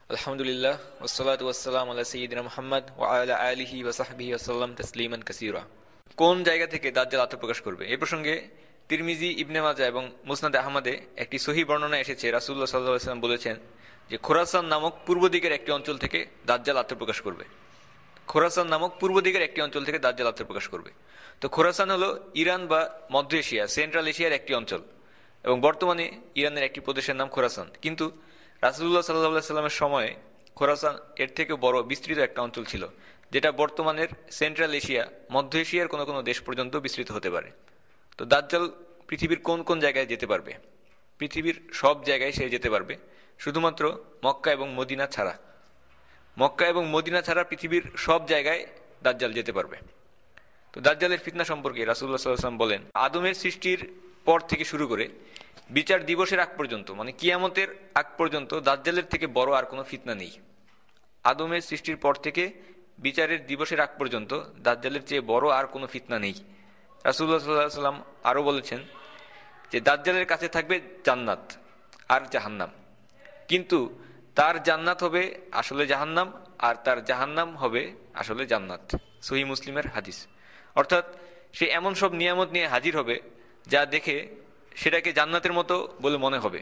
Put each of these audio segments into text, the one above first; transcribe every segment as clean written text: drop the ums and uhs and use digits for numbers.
আলহামদুলিল্লাহ ওয়াসসালাতু ওয়াসসালামু আলা সাইয়্যিদিনা মুহাম্মদ ওয়া আলা আলিহি ওয়া সাহবিহি ওয়াসাল্লাম তাসলিমান কাসীরা। কোন জায়গা থেকে দাজ্জাল আত্মপ্রকাশ করবে? এই প্রসঙ্গে তিরমিজি, ইবনে মাজাহ এবং মুসনাদে আহমদে একটি সহিহ বর্ণনা এসেছে। রাসূলুল্লাহ সাল্লাল্লাহু আলাইহি ওয়াসাল্লাম বলেছেন যে খোরাসান নামক পূর্ব দিকের একটি অঞ্চল থেকে দাজ্জাল আত্মপ্রকাশ করবে। খোরাসান নামক পূর্ব দিকের একটি অঞ্চল থেকে দাজ্জাল আত্মপ্রকাশ করবে। তো খোরাসান হলো ইরান বা মধ্য এশিয়া, সেন্ট্রাল এশিয়ার একটি অঞ্চল, এবং বর্তমানে ইরানের একটি প্রদেশের নাম খোরাসান। কিন্তু রাসূলুল্লাহ সাল্লাল্লাহু আলাইহি ওয়াসাল্লামের সময়ে খোরাসান এর থেকে বড় বিস্তৃত একটা অঞ্চল ছিল, যেটা বর্তমানের সেন্ট্রাল এশিয়া, মধ্য এশিয়ার কোনো কোনো দেশ পর্যন্ত বিস্তৃত হতে পারে। তো দাজ্জাল পৃথিবীর কোন কোন জায়গায় যেতে পারবে? পৃথিবীর সব জায়গায় সে যেতে পারবে, শুধুমাত্র মক্কা এবং মদিনা ছাড়া। মক্কা এবং মদিনা ছাড়া পৃথিবীর সব জায়গায় দাজ্জাল যেতে পারবে। তো দাজ্জালের ফিতনা সম্পর্কে রাসূলুল্লাহ সাল্লাল্লাহু আলাইহি ওয়াসাল্লাম বলেন, আদমের সৃষ্টির পর থেকে শুরু করে বিচার দিবসের আগ পর্যন্ত, মানে কিয়ামতের আগ পর্যন্ত দাজ্জালের থেকে বড় আর কোনো ফিতনা নেই। আদমের সৃষ্টির পর থেকে বিচারের দিবসের আগ পর্যন্ত দাজ্জালের চেয়ে বড় আর কোনো ফিতনা নেই। রাসূলুল্লাহ সাল্লাল্লাহু আলাইহি ওয়াসাল্লাম আরও বলেছেন যে দাজ্জালের কাছে থাকবে জান্নাত আর জাহান্নাম, কিন্তু তার জান্নাত হবে আসলে জাহান্নাম, আর তার জাহান্নাম হবে আসলে জান্নাত। সহিহ মুসলিমের হাদিস। অর্থাৎ সে এমন সব নিয়ামত নিয়ে হাজির হবে যা দেখে সেটাকে জান্নাতের মতো বলে মনে হবে।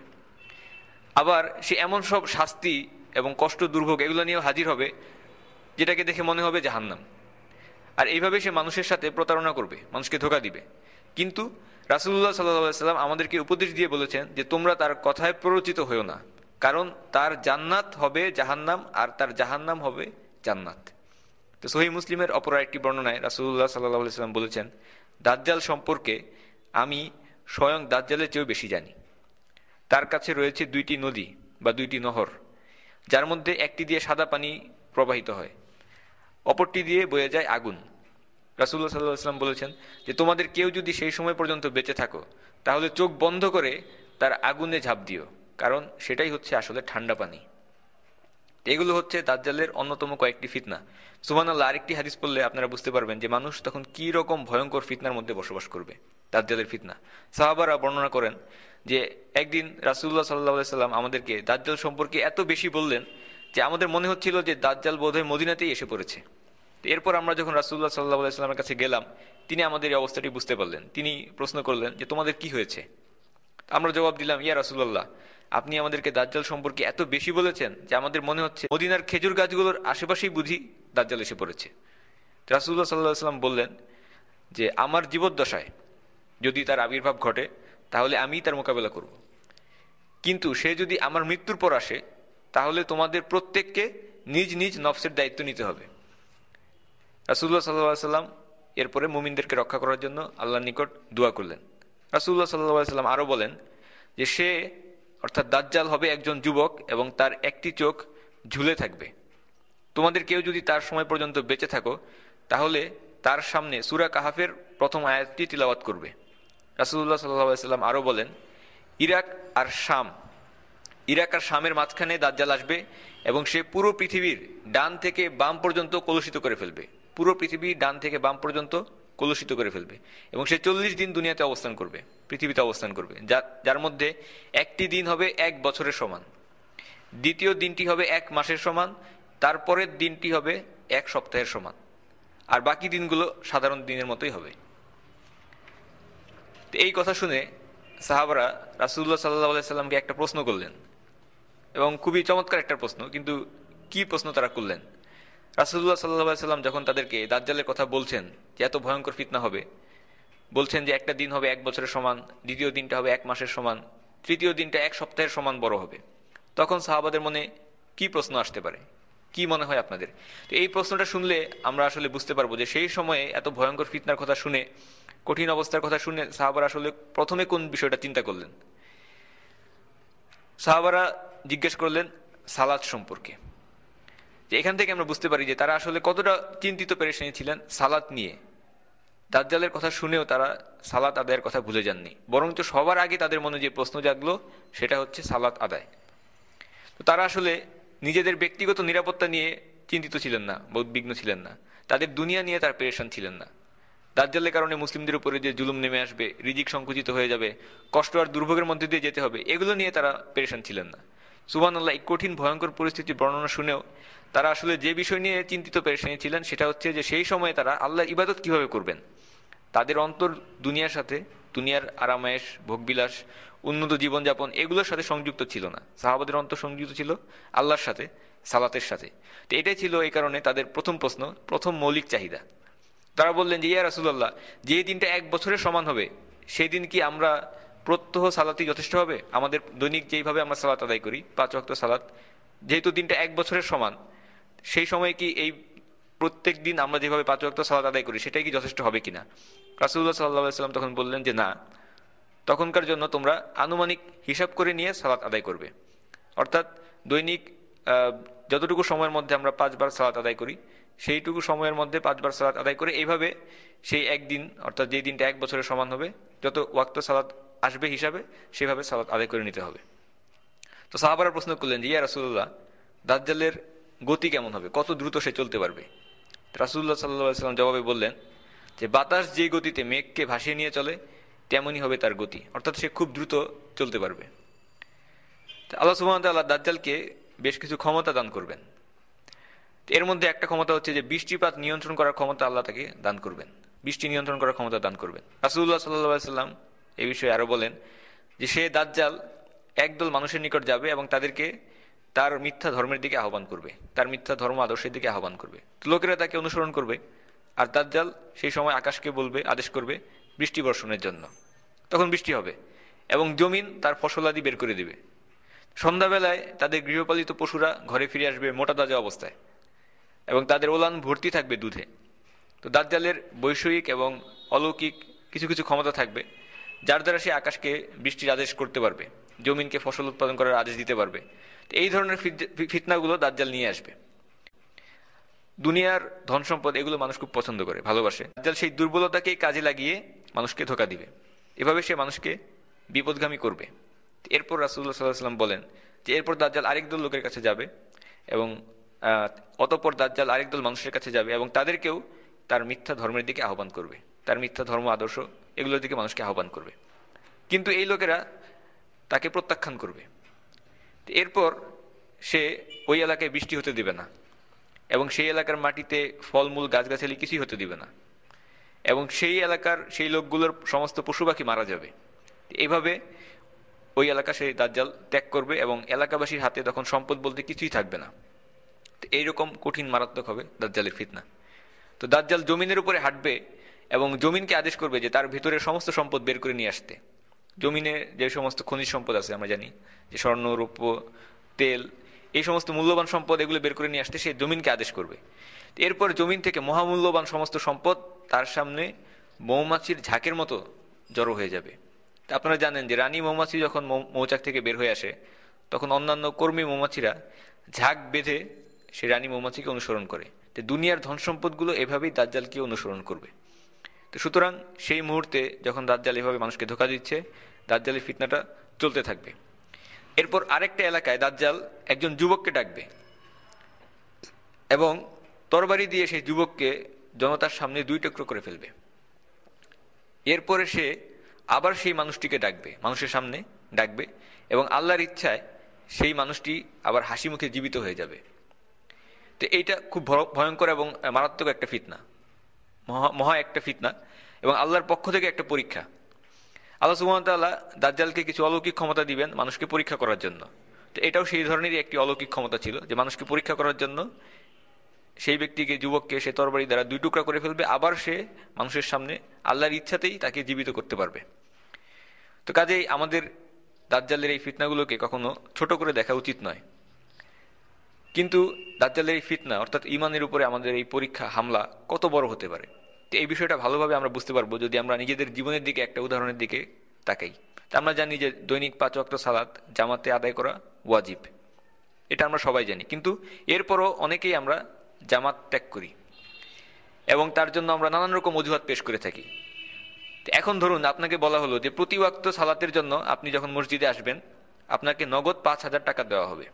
আবার সে এমন সব শাস্তি এবং কষ্ট, দুর্ভোগ এগুলো নিয়েও হাজির হবে যেটাকে দেখে মনে হবে জাহান্নাম। আর এইভাবে সে মানুষের সাথে প্রতারণা করবে, মানুষকে ধোঁকা দিবে। কিন্তু রাসূলুল্লাহ সাল্লাল্লাহু আলাইহি ওয়াসাল্লাম আমাদেরকে উপদেশ দিয়ে বলেছেন যে তোমরা তার কথায় প্ররোচিত হও না, কারণ তার জান্নাত হবে জাহান্নাম আর তার জাহান্নাম হবে জান্নাত। তো সহিহ মুসলিমের অপর একটি বর্ণনায় রাসূলুল্লাহ সাল্লাল্লাহু আলাইহি ওয়াসাল্লাম বলেছেন, দাজ্জাল সম্পর্কে আমি স্বয়ং দাজ্জালের চেয়েও বেশি জানি। তার কাছে রয়েছে দুইটি নদী বা দুইটি নহর, যার মধ্যে একটি দিয়ে সাদা পানি প্রবাহিত হয়, অপরটি দিয়ে বয়ে যায় আগুন। রাসূলুল্লাহ সাল্লাল্লাহু আলাইহি ওয়াসাল্লাম বলেছেন যে তোমাদের কেউ যদি সেই সময় পর্যন্ত বেঁচে থাকো, তাহলে চোখ বন্ধ করে তার আগুনে ঝাঁপ দিও, কারণ সেটাই হচ্ছে আসলে ঠান্ডা পানি। এগুলো হচ্ছে দাজ্জালের অন্যতম কয়েকটি ফিতনা। সুবহানাল্লাহ, আরেকটি হাদিস পড়লে আপনারা বুঝতে পারবেন যে মানুষ তখন কি রকম ভয়ঙ্কর ফিতনার মধ্যে বসবাস করবে। দাজ্জালের ফিতনা, সাহাবারা বর্ণনা করেন যে একদিন রাসূলুল্লাহ সাল্লাল্লাহু আলাইহি ওয়াসাল্লাম আমাদেরকে দাজ্জাল সম্পর্কে এত বেশি বললেন যে আমাদের মনে হচ্ছিল যে দাজ্জাল বোধহয় মদিনাতেই এসে পড়েছে। এরপর আমরা যখন রাসূলুল্লাহ সাল্লাল্লাহু আলাইহি ওয়াসাল্লামের কাছে গেলাম, তিনি আমাদের এই অবস্থাটি বুঝতে পারলেন। তিনি প্রশ্ন করলেন যে তোমাদের কি হয়েছে? আমরা জবাব দিলাম, ইয়া রাসূলুল্লাহ, আপনি আমাদেরকে দাজ্জাল সম্পর্কে এত বেশি বলেছেন যে আমাদের মনে হচ্ছে মদিনার খেজুর গাছগুলোর আশেপাশেই বুঝি দাজ্জাল এসে পড়েছে। রাসূলুল্লাহ সাল্লাল্লাহু আলাইহি ওয়াসাল্লাম বললেন যে আমার জীবদ্দশায় যদি তার আবির্ভাব ঘটে তাহলে আমিই তার মোকাবেলা করব, কিন্তু সে যদি আমার মৃত্যুর পর আসে তাহলে তোমাদের প্রত্যেককে নিজ নিজ নফসের দায়িত্ব নিতে হবে। রাসূলুল্লাহ সাল্লাল্লাহু আলাইহি ওয়াসাল্লাম এরপরে মুমিনদেরকে রক্ষা করার জন্য আল্লাহর নিকট দোয়া করলেন। রাসূলুল্লাহ সাল্লাল্লাহু আলাইহি ওয়াসাল্লাম আরও বলেন যে সে, অর্থাৎ দাজ্জাল, হবে একজন যুবক এবং তার একটি চোখ ঝুলে থাকবে। তোমাদের কেউ যদি তার সময় পর্যন্ত বেঁচে থাকো তাহলে তার সামনে সূরা কাহাফের প্রথম আয়াতটি তিলাওয়াত করবে। রাসূলুল্লাহ সাল্লাল্লাহু আলাইহি ওয়াসাল্লাম আরও বলেন, ইরাক আর শামের মাঝখানে দাজ্জাল আসবে এবং সে পুরো পৃথিবীর ডান থেকে বাম পর্যন্ত কলুষিত করে ফেলবে। পুরো পৃথিবী ডান থেকে বাম পর্যন্ত কলুষিত করে ফেলবে এবং সে 40 দিন দুনিয়াতে অবস্থান করবে, পৃথিবীতে অবস্থান করবে, যার মধ্যে একটি দিন হবে 1 বছরের সমান, দ্বিতীয় দিনটি হবে 1 মাসের সমান, তারপরের দিনটি হবে 1 সপ্তাহের সমান, আর বাকি দিনগুলো সাধারণ দিনের মতোই হবে। এই কথা শুনে সাহাবারা রাসূলুল্লাহ সাল্লাল্লাহু আলাইহি সাল্লামকে একটা প্রশ্ন করলেন, এবং খুবই চমৎকার একটা প্রশ্ন। কিন্তু কি প্রশ্ন তারা করলেন? রাসূলুল্লাহ সাল্লাল্লাহু আলাইহি সাল্লাম যখন তাদেরকে দাজ্জালের কথা বলছেন যে এত ভয়ঙ্কর ফিতনা হবে, বলছেন যে একটা দিন হবে 1 বছরের সমান, দ্বিতীয় দিনটা হবে 1 মাসের সমান, তৃতীয় দিনটা 1 সপ্তাহের সমান বড় হবে, তখন সাহাবাদের মনে কি প্রশ্ন আসতে পারে? কি মনে হয় আপনাদের? তো এই প্রশ্নটা শুনলে আমরা আসলে বুঝতে পারবো যে সেই সময়ে এত ভয়ঙ্কর ফিতনার কথা শুনে, কঠিন অবস্থার কথা শুনে সাহাবারা আসলে প্রথমে কোন বিষয়টা চিন্তা করলেন? সাহাবারা জিজ্ঞেস করলেন সালাত সম্পর্কে। যে এখান থেকে আমরা বুঝতে পারি যে তারা আসলে কতটা চিন্তিত পেরেশানি ছিলেন সালাত নিয়ে। দাজ্জালের কথা শুনেও তারা সালাত আদায়ের কথা ভুলে যাননি, বরঞ্চ সবার আগে তাদের মনে যে প্রশ্ন জাগলো সেটা হচ্ছে সালাত আদায়। তো তারা আসলে নিজেদের ব্যক্তিগত নিরাপত্তা নিয়ে চিন্তিত ছিলেন না, উদ্বিগ্ন ছিলেন না, তাদের দুনিয়া নিয়ে তারা পেরেশান ছিলেন না। দাজ্জালের কারণে মুসলিমদের উপরে যে জুলুম নেমে আসবে, রিজিক সংকুচিত হয়ে যাবে, কষ্ট আর দুর্ভোগের মধ্যে দিয়ে যেতে হবে, এগুলো নিয়ে তারা পেরেশান ছিলেন না। সুবহানাল্লাহ, এই কঠিন ভয়ঙ্কর পরিস্থিতির বর্ণনা শুনেও তারা আসলে যে বিষয় নিয়ে চিন্তিত পেরেশানি ছিলেন সেটা হচ্ছে যে সেই সময়ে তারা আল্লাহর ইবাদত কিভাবে করবেন। তাদের অন্তর দুনিয়ার সাথে, দুনিয়ার আরামায়েশ, ভোগবিলাস, উন্নত জীবনযাপন এগুলোর সাথে সংযুক্ত ছিল না। সাহাবাদের অন্তর সংযুক্ত ছিল আল্লাহর সাথে, সালাতের সাথে। তো এটাই ছিল এই কারণে তাদের প্রথম প্রশ্ন, প্রথম মৌলিক চাহিদা। তারা বললেন যে ইয়া রাসূলুল্লাহ, যে দিনটা 1 বছরের সমান হবে সেই দিন কি আমরা প্রত্যহ সালাতই যথেষ্ট হবে? আমাদের দৈনিক যেইভাবে আমরা সালাত আদায় করি 5 ওয়াক্ত সালাত, যেহেতু দিনটা 1 বছরের সমান, সেই সময় কি এই প্রত্যেক দিন আমরা যেভাবে 5 ওয়াক্ত সালাত আদায় করি সেটাই কি যথেষ্ট হবে কিনা? রাসূলুল্লাহ সাল্লাল্লাহু আলাইহি ওয়াসাল্লাম তখন বললেন যে না, তখনকার জন্য তোমরা আনুমানিক হিসাব করে নিয়ে সালাত আদায় করবে। অর্থাৎ দৈনিক যতটুকু সময়ের মধ্যে আমরা 5 বার সালাত আদায় করি সেইটুকু সময়ের মধ্যে 5 বার সালাত আদায় করে এইভাবে সেই একদিন, অর্থাৎ যেই দিনটা 1 বছরের সমান হবে, যত ওয়াক্ত সালাত আসবে হিসাবে সেভাবে সালাত আদায় করে নিতে হবে। তো সাহাবারা প্রশ্ন করলেন যে ইয়া রাসূলুল্লাহ, দাজ্জালের গতি কেমন হবে, কত দ্রুত সে চলতে পারবে? রাসূলুল্লাহ সাল্লাল্লাহু আলাইহি ওয়াসাল্লাম জবাবে বললেন যে বাতাস যে গতিতে মেঘকে ভাসিয়ে নিয়ে চলে তেমনই হবে তার গতি, অর্থাৎ সে খুব দ্রুত চলতে পারবে। আল্লাহ সুবহানাহু ওয়া তাআলা দাজ্জালকে বেশ কিছু ক্ষমতা দান করবেন। এর মধ্যে একটা ক্ষমতা হচ্ছে যে বৃষ্টিপাত নিয়ন্ত্রণ করার ক্ষমতা আল্লাহ তাকে দান করবেন, বৃষ্টি নিয়ন্ত্রণ করার ক্ষমতা দান করবেন। রাসূলুল্লাহ সাল্লাল্লাহু আলাইহি ওয়াসাল্লাম এই বিষয়ে আরো বলেন যে সে দাজ্জাল একদল মানুষের নিকট যাবে এবং তাদেরকে তার মিথ্যা ধর্মের দিকে আহ্বান করবে, তার মিথ্যা ধর্ম আদর্শের দিকে আহ্বান করবে। লোকেরা তাকে অনুসরণ করবে, আর দাজ্জাল সেই সময় আকাশকে বলবে, আদেশ করবে বৃষ্টি বর্ষণের জন্য। তখন বৃষ্টি হবে এবং জমিন তার ফসলাদি বের করে দিবে। সন্ধ্যাবেলায় তাদের গৃহপালিত পশুরা ঘরে ফিরে আসবে মোটা তাজা অবস্থায় এবং তাদের ওলান ভর্তি থাকবে দুধে। তো দাজ্জালের বৈষয়িক এবং অলৌকিক কিছু কিছু ক্ষমতা থাকবে, যার দ্বারা সে আকাশকে বৃষ্টির আদেশ করতে পারবে, জমিনকে ফসল উৎপাদন করার আদেশ দিতে পারবে। তো এই ধরনের ফিতনাগুলো দাজ্জাল নিয়ে আসবে। দুনিয়ার ধন সম্পদ এগুলো মানুষ খুব পছন্দ করে, ভালোবাসে। দাজ্জাল সেই দুর্বলতাকেই কাজে লাগিয়ে মানুষকে ধোঁকা দিবে, এভাবে সে মানুষকে বিপদগামী করবে। এরপর রাসূলুল্লাহ সাল্লাল্লাহু আলাইহি ওয়াসাল্লাম বলেন যে এরপর দাজ্জাল আরেক দল লোকের কাছে যাবে এবং অতঃপর দাজ্জাল আরেক দল মানুষের কাছে যাবে এবং তাদেরকেও তার মিথ্যা ধর্মের দিকে আহ্বান করবে, তার মিথ্যা ধর্ম আদর্শ এগুলোর দিকে মানুষকে আহ্বান করবে। কিন্তু এই লোকেরা তাকে প্রত্যাখ্যান করবে। এরপর সে ওই এলাকায় বৃষ্টি হতে দিবে না এবং সেই এলাকার মাটিতে ফলমূল গাছগাছালি কিছুই হতে দিবে না এবং সেই এলাকার সেই লোকগুলোর সমস্ত পশু পাখি মারা যাবে। এইভাবে ওই এলাকা সেই দাজ্জাল ত্যাগ করবে এবং এলাকাবাসীর হাতে তখন সম্পদ বলতে কিছুই থাকবে না। তো এইরকম কঠিন মারাত্মক হবে দাজ্জালের ফিতনা। তো দাজ্জাল জমিনের উপরে হাঁটবে এবং জমিনকে আদেশ করবে যে তার ভিতরের সমস্ত সম্পদ বের করে নিয়ে আসতে। জমিনে যে সমস্ত খনিজ সম্পদ আছে, আমরা জানি যে স্বর্ণ, রৌপ্য, তেল, এই সমস্ত মূল্যবান সম্পদ এগুলো বের করে নিয়ে আসতে সে জমিনকে আদেশ করবে। এরপর জমিন থেকে মহামূল্যবান সমস্ত সম্পদ তার সামনে মৌমাছির ঝাঁকের মতো জড়ো হয়ে যাবে। আপনারা জানেন যে রানী মৌমাছি যখন মৌচাক থেকে বের হয়ে আসে তখন অন্যান্য কর্মী মৌমাছিরা ঝাঁক বেঁধে সে রানী মৌমাছিকে অনুসরণ করে। তো দুনিয়ার ধন সম্পদগুলো এভাবেই দাজ্জালকে অনুসরণ করবে। তো সুতরাং সেই মুহূর্তে যখন দাজ্জাল এভাবে মানুষকে ধোঁকা দিচ্ছে, দাজ্জালের ফিতনাটা চলতে থাকবে। এরপর আরেকটা এলাকায় দাজ্জাল একজন যুবককে ডাকবে এবং তরবারি দিয়ে সেই যুবককে জনতার সামনে 2 টুকরো করে ফেলবে। এরপরে সে আবার সেই মানুষটিকে ডাকবে, মানুষের সামনে ডাকবে এবং আল্লাহর ইচ্ছায় সেই মানুষটি আবার হাসি মুখে জীবিত হয়ে যাবে। তো এইটা খুব ভয়ঙ্কর এবং মারাত্মক একটা ফিতনা, মহা একটা ফিতনা এবং আল্লাহর পক্ষ থেকে একটা পরীক্ষা। আল্লাহ সুবহানাহু ওয়া তাআলা দাজ্জালকে কিছু অলৌকিক ক্ষমতা দিবেন মানুষকে পরীক্ষা করার জন্য। তো এটাও সেই ধরনেরই একটি অলৌকিক ক্ষমতা ছিল যে মানুষকে পরীক্ষা করার জন্য সেই ব্যক্তিকে, যুবককে সে তরবারি দ্বারা 2 টুকরা করে ফেলবে, আবার সে মানুষের সামনে আল্লাহর ইচ্ছাতেই তাকে জীবিত করতে পারবে। তো কাজেই আমাদের দাজ্জালের এই ফিতনাগুলোকে কখনো ছোট করে দেখা উচিত নয়। কিন্তু দাজ্জালের এই ফিতনা অর্থাৎ ঈমানের উপরে আমাদের এই পরীক্ষা, হামলা কত বড় হতে পারে, তো এই বিষয়টা ভালোভাবে আমরা বুঝতে পারবো যদি আমরা নিজেদের জীবনের দিকে একটা উদাহরণের দিকে তাকাই। তা আমরা জানি যে দৈনিক 5 ওয়াক্ত সালাত জামাতে আদায় করা ওয়াজিব, এটা আমরা সবাই জানি। কিন্তু এরপরও অনেকেই আমরা জামাত ত্যাগ করি এবং তার জন্য আমরা নানান রকম অজুহাত পেশ করে থাকি। এখন ধরুন আপনাকে বলা হলো যে প্রতি ওয়াক্ত সালাতের জন্য আপনি যখন মসজিদে আসবেন আপনাকে নগদ 5,000 টাকা দেওয়া হবে,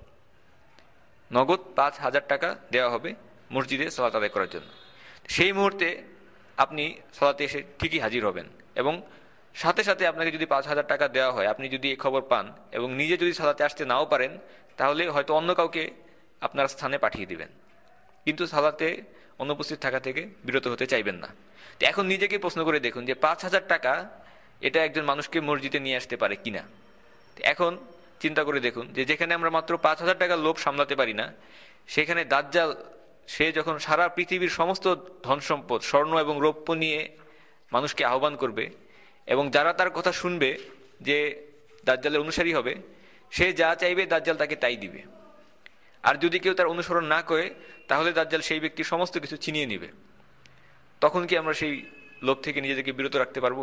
নগদ 5,000 টাকা দেওয়া হবে মসজিদে সালাত আদায় করার জন্য। সেই মুহূর্তে আপনি সালাতে এসে ঠিকই হাজির হবেন এবং সাথে সাথে আপনাকে যদি 5,000 টাকা দেওয়া হয়, আপনি যদি এই খবর পান এবং নিজে যদি সালাতে আসতে নাও পারেন, তাহলে হয়তো অন্য কাউকে আপনার স্থানে পাঠিয়ে দিবেন, কিন্তু সালাতে অনুপস্থিত থাকা থেকে বিরত হতে চাইবেন না। তো এখন নিজেকে প্রশ্ন করে দেখুন যে 5,000 টাকা এটা একজন মানুষকে মসজিদে নিয়ে আসতে পারে কিনা। এখন চিন্তা করে দেখুন যে যেখানে আমরা মাত্র 5,000 টাকার লোভ সামলাতে পারি না, সেখানে দাজ্জাল সে যখন সারা পৃথিবীর সমস্ত ধন সম্পদ, স্বর্ণ এবং রৌপ্য নিয়ে মানুষকে আহ্বান করবে, এবং যারা তার কথা শুনবে, যে দাজ্জালের অনুসারী হবে, সে যা চাইবে দাজ্জাল তাকে তাই দিবে। আর যদি কেউ তার অনুসরণ না করে, তাহলে দাজ্জাল সেই ব্যক্তির সমস্ত কিছু ছিনিয়ে নিবে। তখন কি আমরা সেই লোভ থেকে নিজেদেরকে বিরত রাখতে পারবো?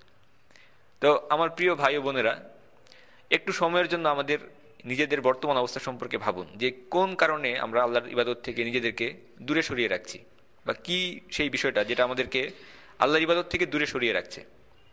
তো আমার প্রিয় ভাই ও বোনেরা, একটু সময়ের জন্য আমাদের নিজেদের বর্তমান অবস্থা সম্পর্কে ভাবুন, যে কোন কারণে আমরা আল্লাহর ইবাদত থেকে নিজেদেরকে দূরে সরিয়ে রাখছি, বা কি সেই বিষয়টা যেটা আমাদেরকে আল্লাহর ইবাদত থেকে দূরে সরিয়ে রাখছে।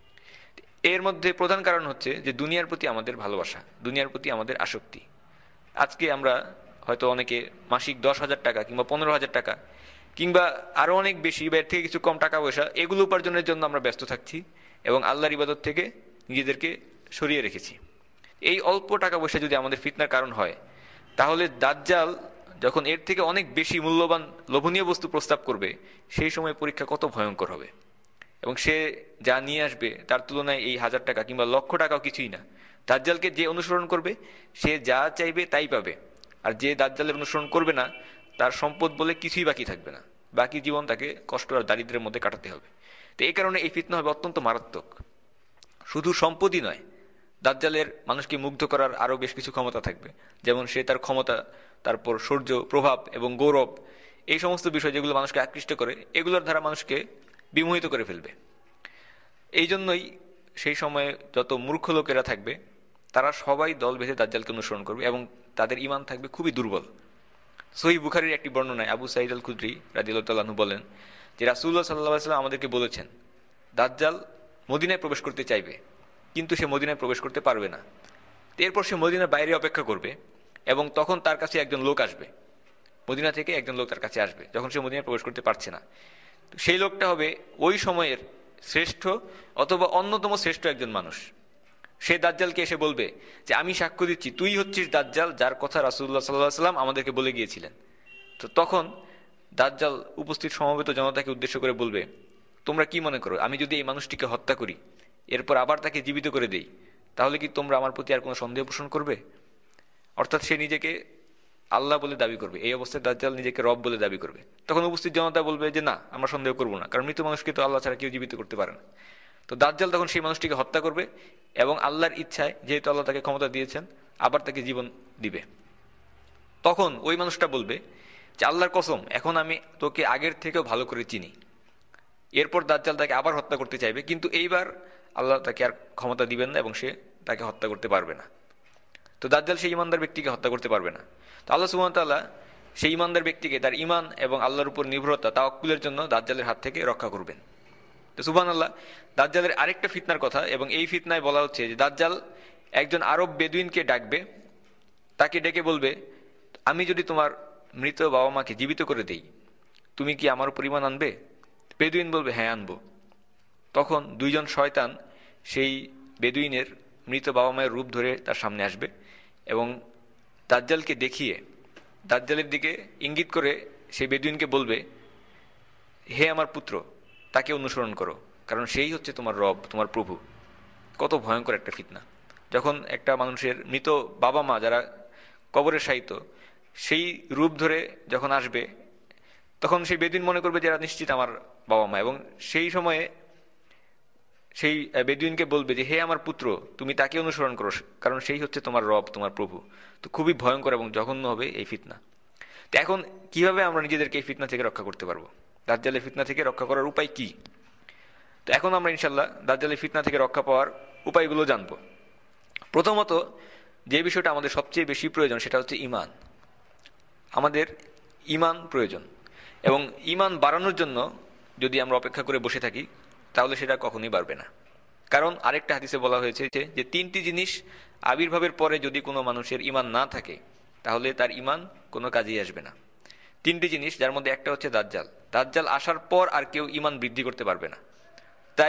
এর মধ্যে প্রধান কারণ হচ্ছে যে দুনিয়ার প্রতি আমাদের ভালোবাসা, দুনিয়ার প্রতি আমাদের আসক্তি। আজকে আমরা হয়তো অনেকে মাসিক 10,000 টাকা কিংবা 15,000 টাকা কিংবা আরো অনেক বেশি বা এর থেকে কিছু কম টাকা পয়সা, এগুলো উপার্জনের জন্য আমরা ব্যস্ত থাকছি এবং আল্লাহর ইবাদত থেকে নিজেদেরকে সরিয়ে রেখেছি। এই অল্প টাকা পয়সা যদি আমাদের ফিতনার কারণ হয়, তাহলে দাজ্জাল যখন এর থেকে অনেক বেশি মূল্যবান লোভনীয় বস্তু প্রস্তাব করবে, সেই সময় পরীক্ষা কত ভয়ঙ্কর হবে। এবং সে যা নিয়ে আসবে তার তুলনায় এই 1,000 টাকা কিংবা লক্ষ টাকাও কিছুই না। দাজ্জালকে যে অনুসরণ করবে, সে যা চাইবে তাই পাবে। আর যে দাজ্জালের অনুসরণ করবে না, তার সম্পদ বলে কিছুই বাকি থাকবে না, বাকি জীবন তাকে কষ্ট আর দারিদ্র্যের মধ্যে কাটাতে হবে। তো এই কারণে এই ফিতনা হবে অত্যন্ত মারাত্মক। শুধু সম্পদই নয়, দাজ্জালের মানুষকে মুগ্ধ করার আরো বেশ কিছু ক্ষমতা থাকবে। যেমন সে তার ক্ষমতা, তারপর সৌর্য, প্রভাব এবং গৌরব, এই সমস্ত বিষয় যেগুলো মানুষকে আকৃষ্ট করে, এগুলোর দ্বারা মানুষকে বিমোহিত করে ফেলবে। এই জন্যই সেই সময়ে যত মূর্খ লোকেরা থাকবে, তারা সবাই দল বেঁধে দাজ্জালকে অনুসরণ করবে এবং তাদের ঈমান থাকবে খুবই দুর্বল। সহিহ বুখারীর একটি বর্ণনায় আবু সাঈদ আল খুদরি রাদিয়াল্লাহু তাআলা আনহু বলেন যে রাসূলুল্লাহ সাল্লাল্লাহু আলাইহি ওয়াসাল্লাম আমাদেরকে বলেছেন, দাজ্জাল মদিনায় প্রবেশ করতে চাইবে, কিন্তু সে মদিনায় প্রবেশ করতে পারবে না। এরপর সে মদিনার বাইরে অপেক্ষা করবে এবং তখন তার কাছে একজন লোক আসবে, মদিনা থেকে একজন লোক তার কাছে আসবে যখন সে মদিনায় প্রবেশ করতে পারছে না। সেই লোকটা হবে ওই সময়ের শ্রেষ্ঠ অথবা অন্যতম শ্রেষ্ঠ একজন মানুষ। সে দাজ্জালকে এসে বলবে যে আমি সাক্ষ্য দিচ্ছি তুই হচ্ছিস দাজ্জাল, যার কথা রাসূলুল্লাহ সাল্লাল্লাহু আলাইহি ওয়াসাল্লাম আমাদেরকে বলে গিয়েছিলেন। তো তখন দাজ্জাল উপস্থিত সমবেত জনতাকে উদ্দেশ্য করে বলবে, তোমরা কি মনে করো আমি যদি এই মানুষটিকে হত্যা করি, এরপর আবার তাকে জীবিত করে দেই, তাহলে কি তোমরা আমার প্রতি আর কোনো সন্দেহ পোষণ করবে? অর্থাৎ সে নিজেকে আল্লাহ বলে দাবি করবে। এই অবস্থায় দাজ্জাল নিজেকে রব বলে দাবি করবে। তখন উপস্থিত জনতা বলবে যে না, আমরা সন্দেহ করবো না, কারণ মৃত মানুষকে তো আল্লাহ ছাড়া কেউ জীবিত করতে পারে না। তো দাজ্জাল তখন সেই মানুষটিকে হত্যা করবে এবং আল্লাহর ইচ্ছায়, যেহেতু আল্লাহ তাকে ক্ষমতা দিয়েছেন, আবার তাকে জীবন দিবে। তখন ওই মানুষটা বলবে যে আল্লাহর কসম, এখন আমি তোকে আগের থেকেও ভালো করে চিনি। এরপর দাজ্জাল তাকে আবার হত্যা করতে চাইবে, কিন্তু এইবার আল্লাহ তাকে আর ক্ষমতা দিবেন না এবং সে তাকে হত্যা করতে পারবে না। তো দাজ্জাল সেই ইমানদার ব্যক্তিকে হত্যা করতে পারবে না। তো আল্লাহ সুবহানাহু ওয়া তাআলা সেই ইমানদার ব্যক্তিকে তার ইমান এবং আল্লাহর উপর নির্ভরতা, তাওয়াক্কুলের জন্য দাজ্জালের হাত থেকে রক্ষা করবেন। তো সুবহানাল্লাহ, দাজ্জালের আরেকটা ফিতনার কথা, এবং এই ফিতনায় বলা হচ্ছে যে দাজ্জাল একজন আরব বেদুইনকে ডাকবে, তাকে ডেকে বলবে, আমি যদি তোমার মৃত বাবা মাকে জীবিত করে দেই, তুমি কি আমার উপর ঈমান আনবে? বেদুইন বলবে, হ্যাঁ আনবো। তখন দুইজন শয়তান সেই বেদুইনের মৃত বাবা মায়ের রূপ ধরে তার সামনে আসবে এবং দাজ্জালকে দেখিয়ে দাজ্জালের দিকে ইঙ্গিত করে সেই বেদুইনকে বলবে, হে আমার পুত্র, তাকে অনুসরণ করো, কারণ সেই হচ্ছে তোমার রব, তোমার প্রভু। কত ভয়ঙ্কর একটা ফিতনা! যখন একটা মানুষের মৃত বাবা মা যারা কবরে শায়িত, সেই রূপ ধরে যখন আসবে, তখন সেই বেদুইন মনে করবে যে এরা নিশ্চিত আমার বাবা মা, এবং সেই সময়ে সেই বেদুইনকে বলবে যে হে আমার পুত্র, তুমি তাকে অনুসরণ করো, কারণ সেই হচ্ছে তোমার রব, তোমার প্রভু। তো খুবই ভয়ঙ্কর এবং জঘন্য হবে এই ফিতনা। তো এখন কিভাবে আমরা নিজেদেরকে এই ফিতনা থেকে রক্ষা করতে পারবো? দাজ্জালের ফিতনা থেকে রক্ষা করার উপায় কি? তো এখন আমরা ইনশাল্লাহ দাজ্জালের ফিতনা থেকে রক্ষা পাওয়ার উপায়গুলো জানবো। প্রথমত যে বিষয়টা আমাদের সবচেয়ে বেশি প্রয়োজন, সেটা হচ্ছে ঈমান। আমাদের ঈমান প্রয়োজন, এবং ঈমান বাড়ানোর জন্য যদি আমরা অপেক্ষা করে বসে থাকি, তাহলে সেটা কখনোই বাড়বে না। কারণ আরেকটা হাদিসে বলা হয়েছে যে তিনটি জিনিস আবির্ভাবের পরে যদি কোনো মানুষের ঈমান না থাকে, তাহলে তার ঈমান কোনো কাজেই আসবে না। তিনটি জিনিস, যার মধ্যে একটা হচ্ছে দাজ্জাল। দাজ্জাল আসার পর আর কেউ ঈমান বৃদ্ধি করতে পারবে না। তাই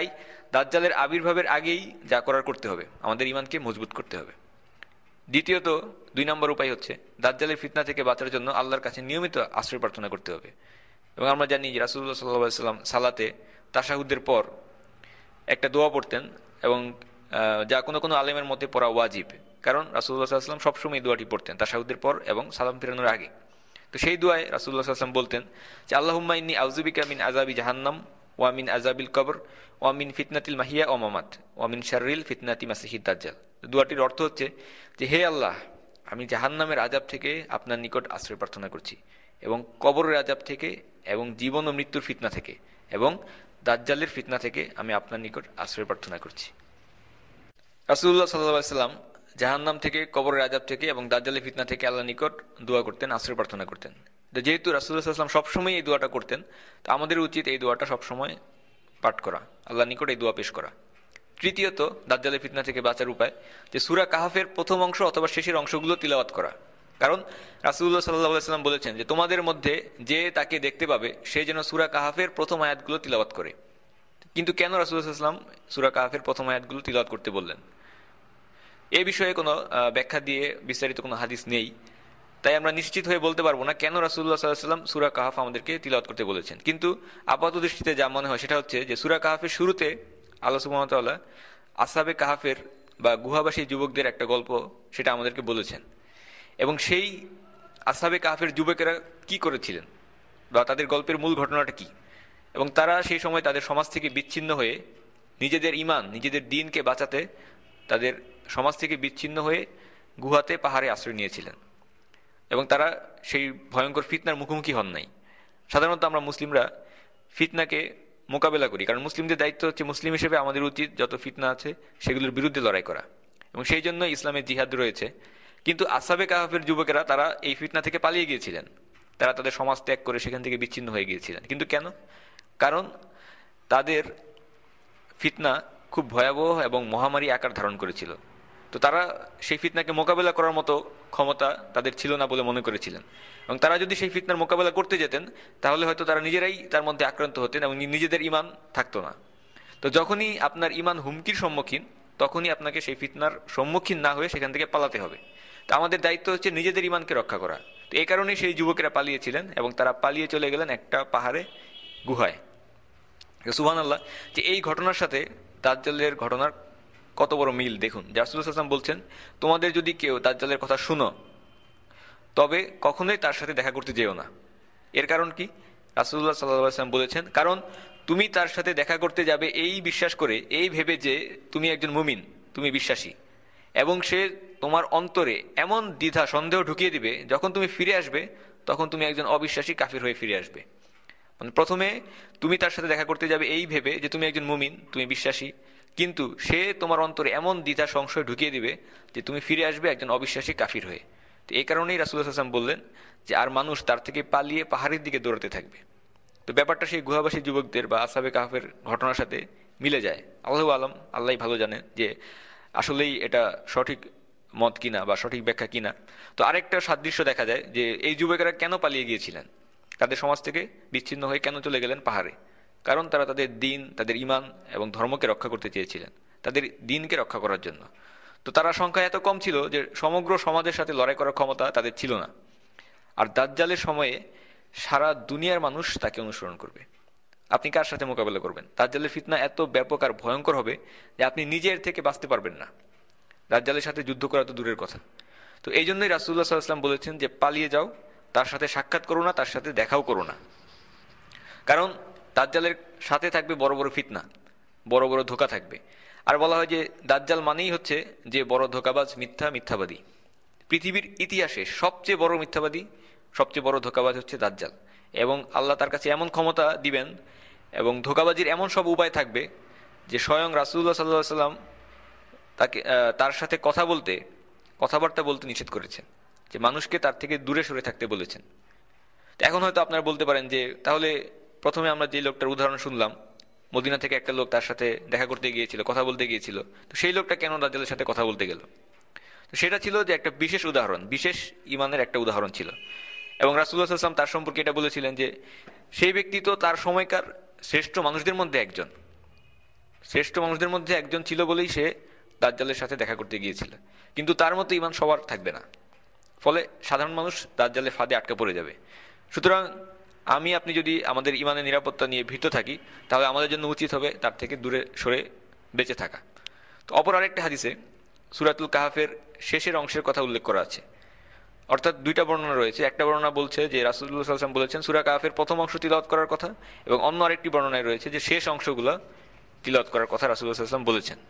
দাজ্জালের আবির্ভাবের আগেই যা করার করতে হবে, আমাদের ইমানকে মজবুত করতে হবে। দ্বিতীয়ত 2 নম্বর উপায় হচ্ছে দাজ্জালের ফিতনা থেকে বাঁচার জন্য আল্লাহর কাছে নিয়মিত আশ্রয় প্রার্থনা করতে হবে। এবং আমরা জানি যে রাসূলুল্লাহ সাল্লাল্লাহু আলাইহি ওয়াসাল্লাম সালাতে তাশাহুদের পর একটা দোয়া পড়তেন, এবং যা কোনো কোনো আলেমের মধ্যে পড়া ওয়াজিব, কারণ রাসূলুল্লাহ সাল্লাল্লাহু আলাইহি ওয়াসাল্লাম সবসময় দোয়াটি পড়তেন তাশাহুদের পর এবং সালাম ফেরানোর আগে। তো সেই দোয়ায় রাসূলুল্লাহ সাল্লাল্লাহু আলাইহি ওয়াসাল্লাম বলতেন যে আল্লাহুম্মা ইন্নী আউযুবিকা মিন আযাবি জাহান্নাম ওয়া মিন আযাবিল কবর ওয়া মিন ফিতনাতিল মাহিয়া ওয়া মামাত ওয়া মিন শাররিল ফিতনাতি মাসিহিদ দাজ্জাল। দোয়াটির অর্থ হচ্ছে যে হে আল্লাহ, আমি জাহান্নামের আযাব থেকে আপনার নিকট আশ্রয় প্রার্থনা করছি, এবং কবরের আযাব থেকে, এবং জীবন ও মৃত্যুর ফিতনা থেকে, এবং দাজ্জালের ফিতনা থেকে আমি আপনার নিকট আশ্রয় প্রার্থনা করছি। রাসূলুল্লাহ সাল্লাল্লাহু আলাইহি ওয়াসাল্লাম জাহান্নাম থেকে, কবরের আযাব থেকে এবং দাজ্জালের ফিতনা থেকে আল্লাহর নিকট দোয়া করতেন, আশ্রয় প্রার্থনা করতেন। তো যেহেতু রাসূলুল্লাহ সাল্লাল্লাহু আলাইহি ওয়াসাল্লাম সবসময় এই দোয়াটা করতেন, তো আমাদের উচিত এই দোয়াটা সবসময় পাঠ করা, আল্লাহর নিকট এই দোয়া পেশ করা। তৃতীয়ত দাজ্জালের ফিতনা থেকে বাঁচার উপায় যে সূরা কাহাফের প্রথম অংশ অথবা শেষের অংশগুলো তিলাওয়াত করা। কারণ রাসূলুল্লাহ সাল্লাল্লাহু আলাইহি ওয়াসাল্লাম বলেছেন যে তোমাদের মধ্যে যে তাকে দেখতে পাবে সে যেন সূরা কাহাফের প্রথম আয়াতগুলো তিলাওয়াত করে। কিন্তু কেন রাসূলুল্লাহ সাল্লাল্লাহু আলাইহি ওয়াসাল্লাম সূরা কাহাফের প্রথম আয়াতগুলো তিলাওয়াত করতে বললেন, এই বিষয়ে কোনো ব্যাখ্যা দিয়ে বিস্তারিত কোনো হাদিস নেই, তাই আমরা নিশ্চিত হয়ে বলতে পারবো না কেন রাসূলুল্লাহ সাল্লাল্লাহু আলাইহি ওয়াসাল্লাম সূরা কাহাফ আমাদেরকে তিলাওয়াত করতে বলেছেন। কিন্তু আপাত দৃষ্টিতে যা মনে হয় সেটা হচ্ছে যে সূরা কাহাফের শুরুতে আল্লাহ সুবহানাহু ওয়া তাআলা আসহাবে কাহাফের বা গুহাবাসী যুবকদের একটা গল্প সেটা আমাদেরকে বলেছেন, এবং সেই আসহাবে কাহাফের যুবকেরা কি করেছিলেন বা তাদের গল্পের মূল ঘটনাটা কি, এবং তারা সেই সময় তাদের সমাজ থেকে বিচ্ছিন্ন হয়ে নিজেদের ঈমান, নিজেদের দ্বীনকে বাঁচাতে তাদের সমাজ থেকে বিচ্ছিন্ন হয়ে গুহাতে, পাহাড়ে আশ্রয় নিয়েছিলেন, এবং তারা সেই ভয়ঙ্কর ফিতনার মুখোমুখি হন নাই। সাধারণত আমরা মুসলিমরা ফিতনাকে মোকাবেলা করি, কারণ মুসলিমদের দায়িত্ব হচ্ছে, মুসলিম হিসেবে আমাদের উচিত যত ফিতনা আছে সেগুলোর বিরুদ্ধে লড়াই করা, এবং সেই জন্য ইসলামের জিহাদ রয়েছে। কিন্তু আসহাবে কাহাফের যুবকেরা তারা এই ফিতনা থেকে পালিয়ে গিয়েছিলেন, তারা তাদের সমাজ ত্যাগ করে সেখান থেকে বিচ্ছিন্ন হয়ে গিয়েছিলেন। কিন্তু কেন? কারণ তাদের ফিতনা খুব ভয়াবহ এবং মহামারী আকার ধারণ করেছিল। তো তারা সেই ফিতনাকে মোকাবেলা করার মতো ক্ষমতা তাদের ছিল না বলে মনে করেছিলেন, এবং তারা যদি সেই ফিতনার মোকাবেলা করতে যেতেন তাহলে হয়তো তারা নিজেরাই তার মধ্যে আক্রান্ত হতেন এবং নিজেদের ঈমান থাকতো না। তো যখনই আপনার ঈমান হুমকির সম্মুখীন, তখনই আপনাকে সেই ফিতনার সম্মুখীন না হয়ে সেখান থেকে পালাতে হবে। তো আমাদের দায়িত্ব হচ্ছে নিজেদের ঈমানকে রক্ষা করা। তো এই কারণেই সেই যুবকেরা পালিয়েছিলেন, এবং তারা পালিয়ে চলে গেলেন একটা পাহাড়ে, গুহায়। সুবহানাল্লাহ, যে এই ঘটনার সাথে দাজ্জালের ঘটনার কত বড় মিল দেখুন। রাসূলুল্লাহ সাল্লাল্লাহু আলাইহি ওয়াসাল্লাম বলছেন তোমাদের যদি কেউ দাজ্জালের কথা শুনো তবে কখনোই তার সাথে দেখা করতে যেও না। এর কারণ কি? রাসূলুল্লাহ সাল্লাল্লাহু আলাইহি ওয়াসাল্লাম বলেছেন, কারণ তুমি তার সাথে দেখা করতে যাবে এই বিশ্বাস করে, এই ভেবে যে তুমি একজন মুমিন, তুমি বিশ্বাসী, এবং সে তোমার অন্তরে এমন দ্বিধা সন্দেহ ঢুকিয়ে দিবে, যখন তুমি ফিরে আসবে তখন তুমি একজন অবিশ্বাসী কাফির হয়ে ফিরে আসবে। মানে প্রথমে তুমি তার সাথে দেখা করতে যাবে এই ভেবে যে তুমি একজন মুমিন, তুমি বিশ্বাসী, কিন্তু সে তোমার অন্তরে এমন দ্বিধা সংশয় ঢুকিয়ে দিবে যে তুমি ফিরে আসবে একজন অবিশ্বাসী কাফির হয়ে। তো এই কারণেই রাসূলুল্লাহ সাল্লাল্লাহু আলাইহি ওয়াসাল্লাম বললেন যে আর মানুষ তার থেকে পালিয়ে পাহাড়ের দিকে দৌড়াতে থাকবে। তো ব্যাপারটা সেই গুহাবাসী যুবকদের বা আসহাবে কাহাফের ঘটনার সাথে মিলে যায়। আল্লাহু আলম, আল্লাহই ভালো জানেন যে আসলেই এটা সঠিক মত কিনা বা সঠিক ব্যাখ্যা কিনা। তো আরেকটা সাদৃশ্য দেখা যায় যে এই যুবকেরা কেন পালিয়ে গিয়েছিলেন, তাদের সমাজ থেকে বিচ্ছিন্ন হয়ে কেন চলে গেলেন পাহাড়ে? কারণ তারা তাদের দ্বীন, তাদের ঈমান এবং ধর্মকে রক্ষা করতে চেয়েছিলেন, তাদের দ্বীনকে রক্ষা করার জন্য। তো তারা সংখ্যা এত কম ছিল যে সমগ্র সমাজের সাথে লড়াই করার ক্ষমতা তাদের ছিল না। আর দাজ্জালের সময়ে সারা দুনিয়ার মানুষ তাকে অনুসরণ করবে। আপনি কার সাথে মোকাবেলা করবেন? দাজ্জালের ফিতনা এত ব্যাপক আর ভয়ঙ্কর হবে যে আপনি নিজের থেকে বাঁচতে পারবেন না। দাজ্জালের সাথে যুদ্ধ করা তো দূরের কথা। তো এই জন্যই রাসূলুল্লাহ সাল্লাল্লাহু আলাইহি ওয়াসাল্লাম বলেছেন যে পালিয়ে যাও, তার সাথে সাক্ষাৎ করো না, তার সাথে দেখাও করো না। কারণ দাজ্জালের সাথে থাকবে বড় বড় ফিতনা, বড় বড় ধোঁকা থাকবে। আর বলা হয় যে দাজ্জাল মানেই হচ্ছে যে বড় ধোঁকাবাজ, মিথ্যাবাদী। পৃথিবীর ইতিহাসে সবচেয়ে বড় মিথ্যাবাদী, সবচেয়ে বড় ধোঁকাবাজ হচ্ছে দাজ্জাল। এবং আল্লাহ তার কাছে এমন ক্ষমতা দিবেন এবং ধোঁকাবাজির এমন সব উপায় থাকবে যে স্বয়ং রাসূলুল্লাহ সাল্লাল্লাহু আলাইহি ওয়াসাল্লাম তাকে তার সাথে কথাবার্তা বলতে নিষেধ করেছেন, যে মানুষকে তার থেকে দূরে সরে থাকতে বলেছেন। তো এখন হয়তো আপনারা বলতে পারেন যে তাহলে প্রথমে আমরা যে লোকটার উদাহরণ শুনলাম, মদিনা থেকে একটা লোক তার সাথে দেখা করতে গিয়েছিল, কথা বলতে গিয়েছিল, তো সেই লোকটা কেন দাজ্জালের সাথে কথা বলতে গেল? তো সেটা ছিল যে একটা বিশেষ উদাহরণ, বিশেষ ইমানের একটা উদাহরণ ছিল। এবং রাসূলুল্লাহ সাল্লাল্লাহু আলাইহি ওয়াসাল্লাম তার সম্পর্কে এটা বলেছিলেন যে সেই ব্যক্তি তো তার সময়কার শ্রেষ্ঠ মানুষদের মধ্যে একজন, শ্রেষ্ঠ মানুষদের মধ্যে একজন ছিল বলেই সে দাজ্জালের সাথে দেখা করতে গিয়েছিল, কিন্তু তার মতো ঈমান সবার থাকবে না। ফলে সাধারণ মানুষ দাজ্জালের ফাঁদে আটকা পড়ে যাবে। সুতরাং আপনি যদি আমাদের ঈমানের নিরাপত্তা নিয়ে ভীত থাকি, তাহলে আমাদের জন্য উচিত হবে তার থেকে দূরে সরে বেঁচে থাকা। তো অপর আরেকটা হাদিসে সূরাতুল কাহাফের শেষের অংশের কথা উল্লেখ করা আছে, অর্থাৎ দুইটা বর্ণনা রয়েছে। একটা বর্ণনা বলছে যে রাসূলুল্লাহ সাল্লাল্লাহু আলাইহি ওয়াসাল্লাম বলেছেন সূরা কাহাফের প্রথম অংশ তিলাওয়াত করার কথা, এবং অন্য আরেকটি বর্ণনায় রয়েছে যে শেষ অংশগুলো তিলাওয়াত করার কথা রাসূলুল্লাহ সাল্লাল্লাহু আলাইহি ওয়াসাল্লাম বলেছেন।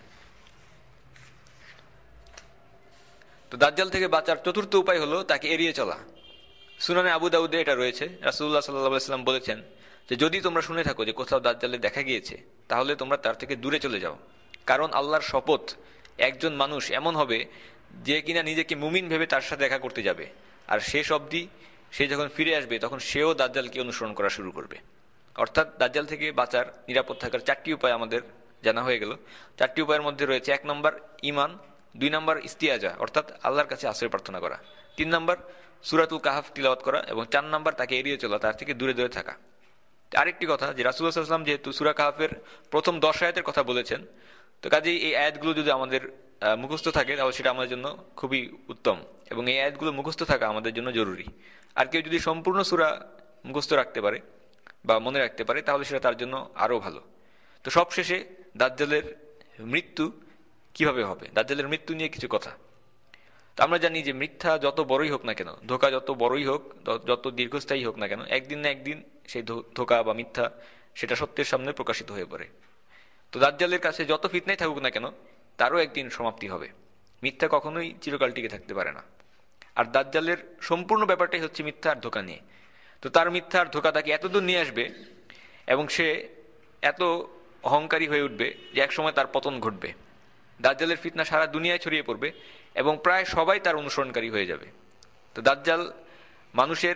তো দাজ্জাল থেকে বাঁচার চতুর্থ উপায় হলো তাকে এড়িয়ে চলা। সুনানে আবু দাউদে এটা রয়েছে, রাসূলুল্লাহ সাল্লাল্লাহু আলাইহি ওয়াসাল্লাম বলেছেন যে যদি তোমরা শুনে থাকো যে কোথাও দাজ্জালের দেখা গিয়েছে, তাহলে তোমরা তার থেকে দূরে চলে যাও, কারণ আল্লাহর শপথ একজন মানুষ এমন হবে যে কিনা নিজেকে মুমিন ভেবে তার সাথে দেখা করতে যাবে, আর শেষ অবধি সে যখন ফিরে আসবে তখন সেও দাজ্জালকে অনুসরণ করা শুরু করবে। অর্থাৎ দাজ্জাল থেকে বাঁচার, নিরাপদ থাকার 4টি উপায় আমাদের জানা হয়ে গেল। 4টি উপায়ের মধ্যে রয়েছে 1 নম্বর ঈমান, 2 নম্বর ইস্তিয়াজা অর্থাৎ আল্লাহর কাছে আশ্রয় প্রার্থনা করা, 3 নম্বর সূরাতুল কাহাফ তিলাওয়াত করা, এবং 4 নম্বর তাকে এড়িয়ে চলা, তার থেকে দূরে দূরে থাকা। আরেকটি কথা যে রাসূলুল্লাহ সাল্লাল্লাহু আলাইহি ওয়াসাল্লাম যেহেতু সূরা কাহাফের প্রথম 10 আয়াতের কথা বলেছেন, তো কাজেই এই আয়াতগুলো যদি আমাদের মুখস্থ থাকে তাহলে সেটা আমাদের জন্য খুবই উত্তম, এবং এই আয়াতগুলো মুখস্থ থাকা আমাদের জন্য জরুরি। আর কেউ যদি সম্পূর্ণ সূরা মুখস্থ রাখতে পারে বা মনে রাখতে পারে তাহলে সেটা তার জন্য আরও ভালো। তো সবশেষে দাজ্জালের মৃত্যু কিভাবে হবে, দাজ্জালের মৃত্যু নিয়ে কিছু কথা। তো আমরা জানি যে মিথ্যা যত বড়ই হোক না কেন, ধোঁকা যত বড়ই হোক, যত দীর্ঘস্থায়ী হোক না কেন, একদিন না একদিন সেই ধোঁকা বা মিথ্যা সেটা সত্যের সামনে প্রকাশিত হয়ে পড়ে। তো দাজ্জালের কাছে যত ফিতনাই থাকুক না কেন, তারও একদিন সমাপ্তি হবে। মিথ্যা কখনোই চিরকাল টিকে থাকতে পারে না। আর দাজ্জালের সম্পূর্ণ ব্যাপারটাই হচ্ছে মিথ্যা আর ধোঁকা নিয়ে। তো তার মিথ্যা আর ধোঁকা তাকে এতদূর নিয়ে আসবে এবং সে এত অহংকারী হয়ে উঠবে যে একসময় তার পতন ঘটবে। দাজ্জালের ফিতনা সারা দুনিয়ায় ছড়িয়ে পড়বে এবং প্রায় সবাই তার অনুসরণকারী হয়ে যাবে। তো দাজ্জাল মানুষের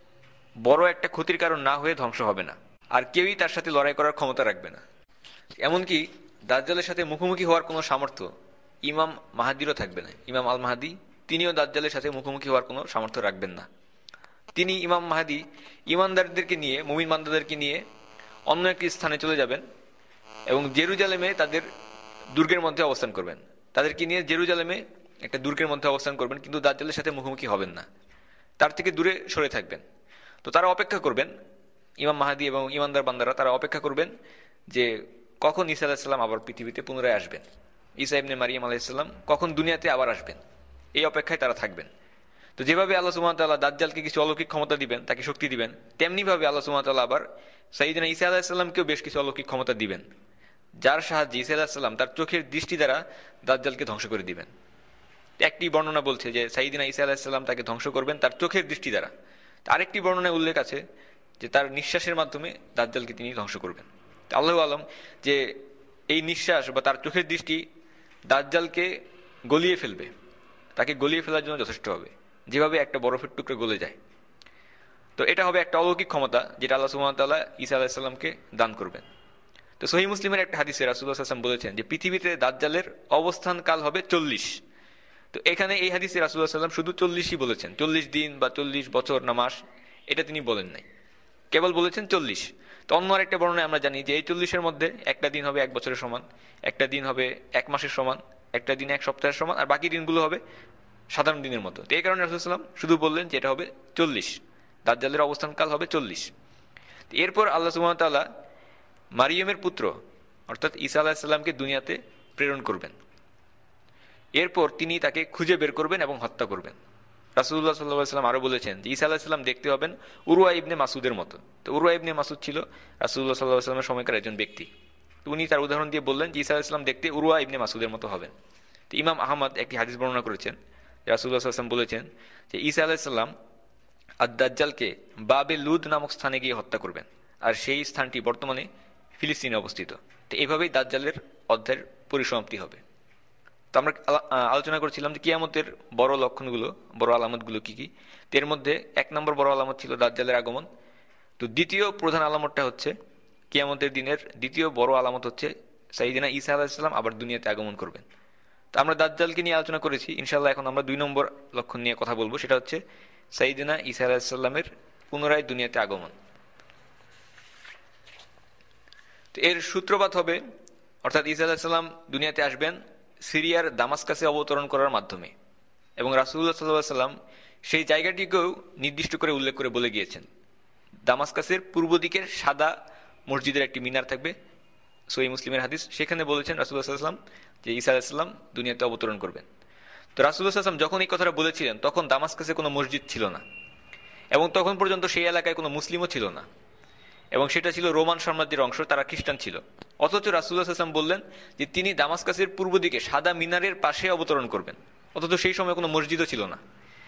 বড় একটা ক্ষতির কারণ না হয়ে ধ্বংস হবে না, আর কেউই তার সাথে লড়াই করার ক্ষমতা রাখবে না। এমনকি দাজ্জালের সাথে মুখোমুখি হওয়ার কোনো সামর্থ্য ইমাম মাহাদিরও থাকবে না। ইমাম আল মাহাদি তিনিও দাজ্জালের সাথে মুখোমুখি হওয়ার কোনো সামর্থ্য রাখবেন না। তিনি ইমাম মাহাদি ইমানদারদেরকে নিয়ে, মুমিন বান্দাদেরকে নিয়ে অন্য একটি স্থানে চলে যাবেন এবং জেরুজালেমে তাদের দুর্গের মধ্যে অবস্থান করবেন। তাদেরকে নিয়ে জেরুজালেমে একটা দুর্গের মধ্যে অবস্থান করবেন, কিন্তু দাজ্জালের সাথে মুখোমুখি হবেন না, তার থেকে দূরে সরে থাকবেন। তো তারা অপেক্ষা করবেন, ইমাম মাহাদি এবং ইমানদার বান্দারা তারা অপেক্ষা করবেন যে কখন ঈসা আলাইহিসসালাম আবার পৃথিবীতে পুনরায় আসবেন, ঈসা ইবনে মারিয়াম আলাইহিসসালাম কখন দুনিয়াতে আবার আসবেন, এই অপেক্ষায় তারা থাকবেন। তো যেভাবে আল্লাহ সুবহানাহু ওয়া তাআলা দাজ্জালকে কিছু অলৌকিক ক্ষমতা দিবেন, তাকে শক্তি দিবেন, তেমনিভাবে আল্লাহ সুবহানাহু ওয়া তাআলা আবার সাইয়্যিদিনা ঈসা আলাইহিসসালামকেও বেশ কিছু অলৌকিক ক্ষমতা দিবেন, যার সাহায্যে ঈসা আলাইহিসসালাম তার চোখের দৃষ্টি দ্বারা দাজ্জালকে ধ্বংস করে দিবেন। একটি বর্ণনা বলছে যে সাইয়্যিদিনা ঈসা আলাইহিসসালাম তাকে ধ্বংস করবেন তার চোখের দৃষ্টি দ্বারা। আরেকটি বর্ণনায় উল্লেখ আছে যে তার নিঃশ্বাসের মাধ্যমে দাজ্জালকে তিনি ধ্বংস করবেন। আল্লাহু আলম যে এই নিঃশ্বাস বা তার চোখের দৃষ্টি দাজ্জালকে গলিয়ে ফেলবে, তাকে গলিয়ে ফেলার জন্য যথেষ্ট হবে, যেভাবে একটা বরফের টুকরো গলে যায়। তো এটা হবে একটা অলৌকিক ক্ষমতা যেটা আল্লাহ সুবহানাহু ওয়া তাআলা ঈসা আলাইহিস সালামকে দান করবেন। তো সহিহ মুসলিমের একটা হাদিসে রাসূলুল্লাহ সাল্লাল্লাহু আলাইহি ওয়াসাল্লাম বলেছেন যে পৃথিবীতে দাজ্জালের অবস্থান কাল হবে 40। তো এখানে এই হাদিসে রাসূলুল্লাহ সাল্লাল্লাহু আলাইহি ওয়াসাল্লাম শুধু 40ই বলেছেন, 40 দিন বা 40 বছর না মাস এটা তিনি বলেন নাই, কেবল বলেছেন 40। তো অন্য আরেকটা বর্ণনায় আমরা জানি যে এই 40-এর মধ্যে একটা দিন হবে 1 বছরের সমান, একটা দিন হবে 1 মাসের সমান, একটা দিন 1 সপ্তাহের সমান, আর বাকি দিনগুলো হবে সাধারণ দিনের মতো। তো এই কারণে রাসূলুল্লাহ সাল্লাল্লাহু আলাইহি ওয়াসাল্লাম শুধু বললেন যে এটা হবে 40, দাজ্জালের অবস্থান কাল হবে 40। এরপর আল্লাহ সুবহানাহু ওয়া তাআলা মারিয়ামের পুত্র অর্থাৎ ঈসা আলাইহিস সালামকে দুনিয়াতে প্রেরণ করবেন। এরপর তিনি তাকে খুঁজে বের করবেন এবং হত্যা করবেন। রাসূলুল্লাহ সাল্লাল্লাহু আলাইহি ওয়াসাল্লাম আরো বলেছেন যে ঈসা আলাইহিস সালাম দেখতে হবেন উরওয়া ইবনে মাসউদের মতো। তো উরওয়া ইবনে মাসউদ ছিল রাসূলুল্লাহ সাল্লাল্লাহু আলাইহি ওয়াসাল্লামের সময়কার একজন ব্যক্তি। তো উনি তার উদাহরণ দিয়ে বললেন যে ঈসা আলাইহিস সালাম দেখতে উরওয়া ইবনে মাসউদের মতো হবেন। তো ইমাম আহমদ একটি হাদিস বর্ণনা করেছেন, রাসূলুল্লাহ সাল্লাল্লাহু আলাইহি ওয়াসাল্লাম বলেছেন যে ঈসা আলাইহিস সালাম আদ-দাজ্জালকে বাবে লুদ নামক স্থানে গিয়ে হত্যা করবেন, আর সেই স্থানটি বর্তমানে ফিলিস্তিনে অবস্থিত। তো এইভাবেই দাজ্জালের অধ্যায়ের পরিসমাপ্তি হবে। তো আমরা আলোচনা করেছিলাম যে কিয়ামতের বড় লক্ষণগুলো, বড় আলামতগুলো কি কি। এর মধ্যে 1 নম্বর বড় আলামত ছিল দাজ্জালের আগমন। তো দ্বিতীয় প্রধান আলামতটা হচ্ছে কিয়ামতের দিনের দ্বিতীয় বড় আলামত হচ্ছে সাইয়্যিদিনা ঈসা আলাইহিস সালাম আবার দুনিয়াতে আগমন করবেন। তো আমরা দাজ্জালকে নিয়ে আলোচনা করেছি, ইনশাআল্লাহ এখন আমরা 2 নম্বর লক্ষণ নিয়ে কথা বলবো, সেটা হচ্ছে সাইয়্যিদিনা ঈসা আলাইহিস সালামের পুনরায় দুনিয়াতে আগমন। তো এর সূত্রপাত হবে অর্থাৎ ঈসা আলাইহিস সালাম দুনিয়াতে আসবেন সিরিয়ার দামাস্কাসে অবতরণ করার মাধ্যমে, এবং রাসূলুল্লাহ সাল্লাল্লাহু আলাইহি ওয়াসাল্লাম সেই জায়গাটিকেও নির্দিষ্ট করে উল্লেখ করে বলে গিয়েছেন। দামাস্কাসের পূর্ব দিকের সাদা মসজিদের একটি মিনার থাকবে, সহিহ মুসলিমের হাদিস। সেখানে বলেছেন রাসূলুল্লাহ সাল্লাল্লাহু আলাইহি ওয়াসাল্লাম যে ঈসা আলাইহিস সালাম দুনিয়াতে অবতরণ করবেন। তো রাসূলুল্লাহ সাল্লাল্লাহু আলাইহি ওয়াসাল্লাম যখন এই কথাটা বলেছিলেন তখন দামাস্কাসে কোনো মসজিদ ছিল না, এবং তখন পর্যন্ত সেই এলাকায় কোনো মুসলিমও ছিল না, এবং সেটা ছিল রোমান সাম্রাজ্যের অংশ, তারা খ্রিস্টান ছিল। অথচ রাসূলুল্লাহ সাল্লাল্লাহু আলাইহি ওয়াসাল্লাম বললেন যে তিনি দামাস্কাসের পূর্ব দিকে সাদা মিনারের পাশে অবতরণ করবেন, অথচ সেই সময় কোনো মসজিদও ছিল না।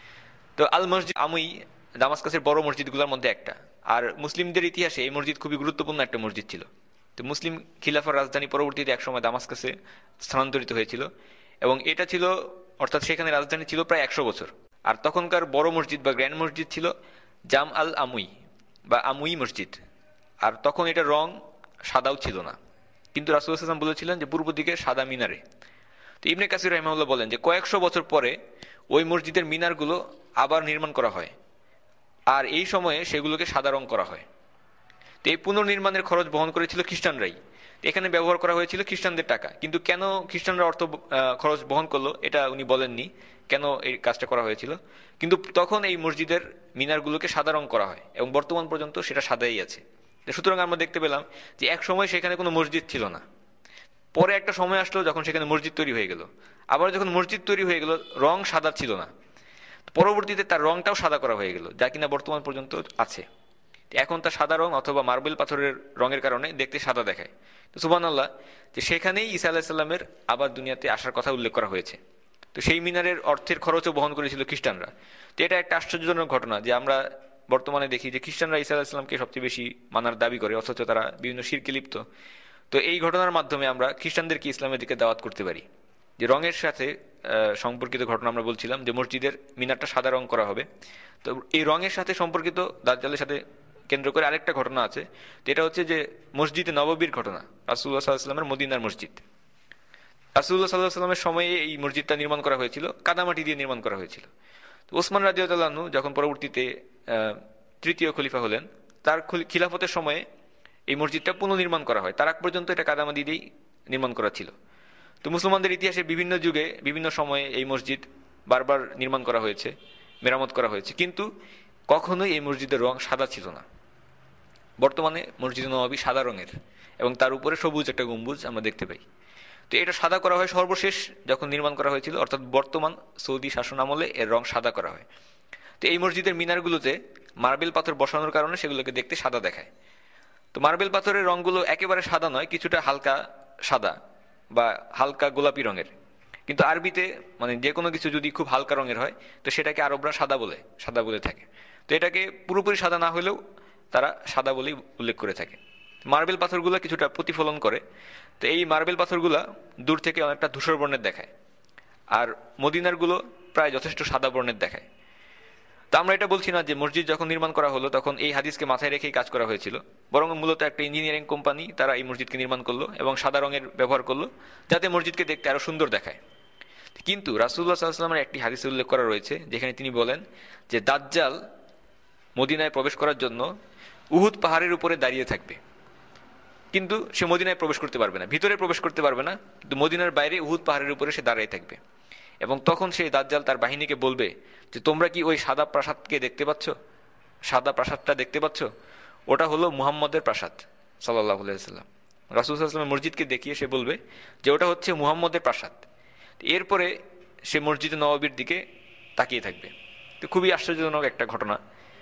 তো আল মসজিদ আমুই দামাস্কাসের বড় মসজিদগুলোর মধ্যে একটা, আর মুসলিমদের ইতিহাসে এই মসজিদ খুবই গুরুত্বপূর্ণ একটা মসজিদ ছিল। তো মুসলিম খিলাফার রাজধানী পরবর্তীতে একসময় দামাস্কাসে স্থানান্তরিত হয়েছিল, এবং এটা ছিল, অর্থাৎ সেখানে রাজধানী ছিল প্রায় 100 বছর। আর তখনকার বড় মসজিদ বা গ্র্যান্ড মসজিদ ছিল জাম আল আমুই বা আমুই মসজিদ, আর তখন এটা রং সাদাও ছিল না, কিন্তু রাসূলুল্লাহ সাল্লাল্লাহু আলাইহি ওয়াসাল্লাম বলেছিলেন যে পূর্ব দিকে সাদা মিনারে। তো ইবনে কাসির রাহিমাহুল্লাহ বলেন যে কয়েকশো বছর পরে ওই মসজিদের মিনারগুলো আবার নির্মাণ করা হয়, আর এই সময়ে সেগুলোকে সাদা রং করা হয়। তো এই পুনর্নির্মাণের খরচ বহন করেছিল খ্রিস্টানরাই। এখানে ব্যবহার করা হয়েছিল খ্রিস্টানদের টাকা, কিন্তু কেন খ্রিস্টানরা খরচ বহন করলো এটা উনি বলেননি, কেন এই কাজটা করা হয়েছিল। কিন্তু তখন এই মসজিদের মিনারগুলোকে সাদা রং করা হয়, এবং বর্তমান পর্যন্ত সেটা সাদাই আছে। সুতরাং আমরা দেখতে পেলাম যে এক সময় সেখানে কোনো মসজিদ ছিল না, পরে একটা সময় আসলো যখন সেখানে মসজিদ তৈরি হয়ে গেল। আবার যখন মসজিদ তৈরি হয়ে গেল, রং সাদা ছিল না, পরবর্তীতে তার রংটাও সাদা করা হয়ে গেল, যা কিনা বর্তমান পর্যন্ত আছে। এখন তার সাদা রং অথবা মার্বেল পাথরের রঙের কারণে দেখতে সাদা দেখায়। তো সুবহানাল্লাহ, যে সেখানেই ঈসা আলাইহিস সালামের আবার দুনিয়াতে আসার কথা উল্লেখ করা হয়েছে। তো সেই মিনারের অর্থের খরচও বহন করেছিল খ্রিস্টানরা। তো এটা একটা আশ্চর্যজনক ঘটনা যে আমরা বর্তমানে দেখি যে খ্রিস্টানরা ঈসা আলাইহিস সালামকে সবচেয়ে বেশি মানার দাবি করে, অথচ তারা বিভিন্ন শিরকে লিপ্ত। তো এই ঘটনার মাধ্যমে আমরা খ্রিস্টানদেরকে ইসলামের দিকে দাওয়াত করতে পারি। যে রঙের সাথে সম্পর্কিত ঘটনা আমরা বলছিলাম যে মসজিদের মিনারটা সাদা রং করা হবে। তো এই রঙের সাথে সম্পর্কিত দাজ্জালের সাথে কেন্দ্র করে আরেকটা ঘটনা আছে, তো এটা হচ্ছে যে মসজিদে নববীর ঘটনা, রাসূলুল্লাহ সাল্লাল্লাহু আলাইহি ওয়াসাল্লামের মদিনার মসজিদ। রাসূলুল্লাহ সাল্লাল্লাহু আলাইহি ওয়াসাল্লামের সময়ে এই মসজিদটা নির্মাণ করা হয়েছিল, কাদামাটি দিয়ে নির্মাণ করা হয়েছিল। তো ওসমান রাদিয়াল্লাহু আনহু যখন পরবর্তীতে তৃতীয় খলিফা হলেন, তার খিলাফতের সময়ে এই মসজিদটা পুনর্নির্মাণ করা হয়। তার আগ পর্যন্ত এটা কাদামাটি দিয়েই নির্মাণ করা ছিল। তো মুসলমানদের ইতিহাসে বিভিন্ন যুগে বিভিন্ন সময়ে এই মসজিদ বারবার নির্মাণ করা হয়েছে, মেরামত করা হয়েছে, কিন্তু কখনোই এই মসজিদের রং সাদা ছিল না। বর্তমানে মসজিদ নববী সাদা রঙের, এবং তার উপরে সবুজ একটা গম্বুজ আমরা দেখতে পাই। তো এটা সাদা করা হয় সর্বশেষ যখন নির্মাণ করা হয়েছিল, অর্থাৎ বর্তমান সৌদি শাসন আমলে এর রং সাদা করা হয়। তো এই মসজিদের মিনারগুলোতে মার্বেল পাথর বসানোর কারণে সেগুলোকে দেখতে সাদা দেখায়। তো মার্বেল পাথরের রঙগুলো একেবারে সাদা নয়, কিছুটা হালকা সাদা বা হালকা গোলাপি রঙের। কিন্তু আরবিতে মানে যে কোনো কিছু যদি খুব হালকা রঙের হয় তো সেটাকে আরবরা সাদা বলে থাকে। তো এটাকে পুরোপুরি সাদা না হলেও তারা সাদা বলেই উল্লেখ করে থাকে। মার্বেল পাথরগুলো কিছুটা প্রতিফলন করে। তো এই মার্বেল পাথরগুলো দূর থেকে অনেকটা ধূসর বর্ণের দেখায়, আর মদিনারগুলো প্রায় যথেষ্ট সাদা বর্ণের দেখায়। তো আমরা এটা বলছি না যে মসজিদ যখন নির্মাণ করা হলো তখন এই হাদিসকে মাথায় রেখেই কাজ করা হয়েছিল, বরং মূলত একটা ইঞ্জিনিয়ারিং কোম্পানি তারা এই মসজিদকে নির্মাণ করলো এবং সাদা রঙের ব্যবহার করলো যাতে মসজিদকে দেখতে আরো সুন্দর দেখায়। কিন্তু রাসূলুল্লাহ সাল্লাল্লাহু আলাইহি ওয়াসাল্লামের একটি হাদিসে উল্লেখ করা রয়েছে যেখানে তিনি বলেন যে দাজ্জাল মদিনায় প্রবেশ করার জন্য উহুদ পাহাড়ের উপরে দাঁড়িয়ে থাকবে, কিন্তু সে মদিনায় প্রবেশ করতে পারবে না, ভিতরে প্রবেশ করতে পারবে না, কিন্তু মদিনার বাইরে উহুদ পাহাড়ের উপরে সে দাঁড়িয়ে থাকবে। এবং তখন সেই দাজ্জাল তার বাহিনীকে বলবে যে তোমরা কি ওই সাদা প্রাসাদকে দেখতে পাচ্ছ, সাদা প্রাসাদটা দেখতে পাচ্ছ, ওটা হলো মুহাম্মদের প্রাসাদ সাল্লাল্লাহু আলাইহি ওয়াসাল্লাম। রাসূল সাল্লাল্লাহু আলাইহি ওয়াসাল্লাম মসজিদকে দেখিয়ে সে বলবে যে ওটা হচ্ছে মুহাম্মদের প্রাসাদ। এরপরে সে মসজিদে নববীর দিকে তাকিয়ে থাকবে। তো খুবই আশ্চর্যজনক একটা ঘটনা।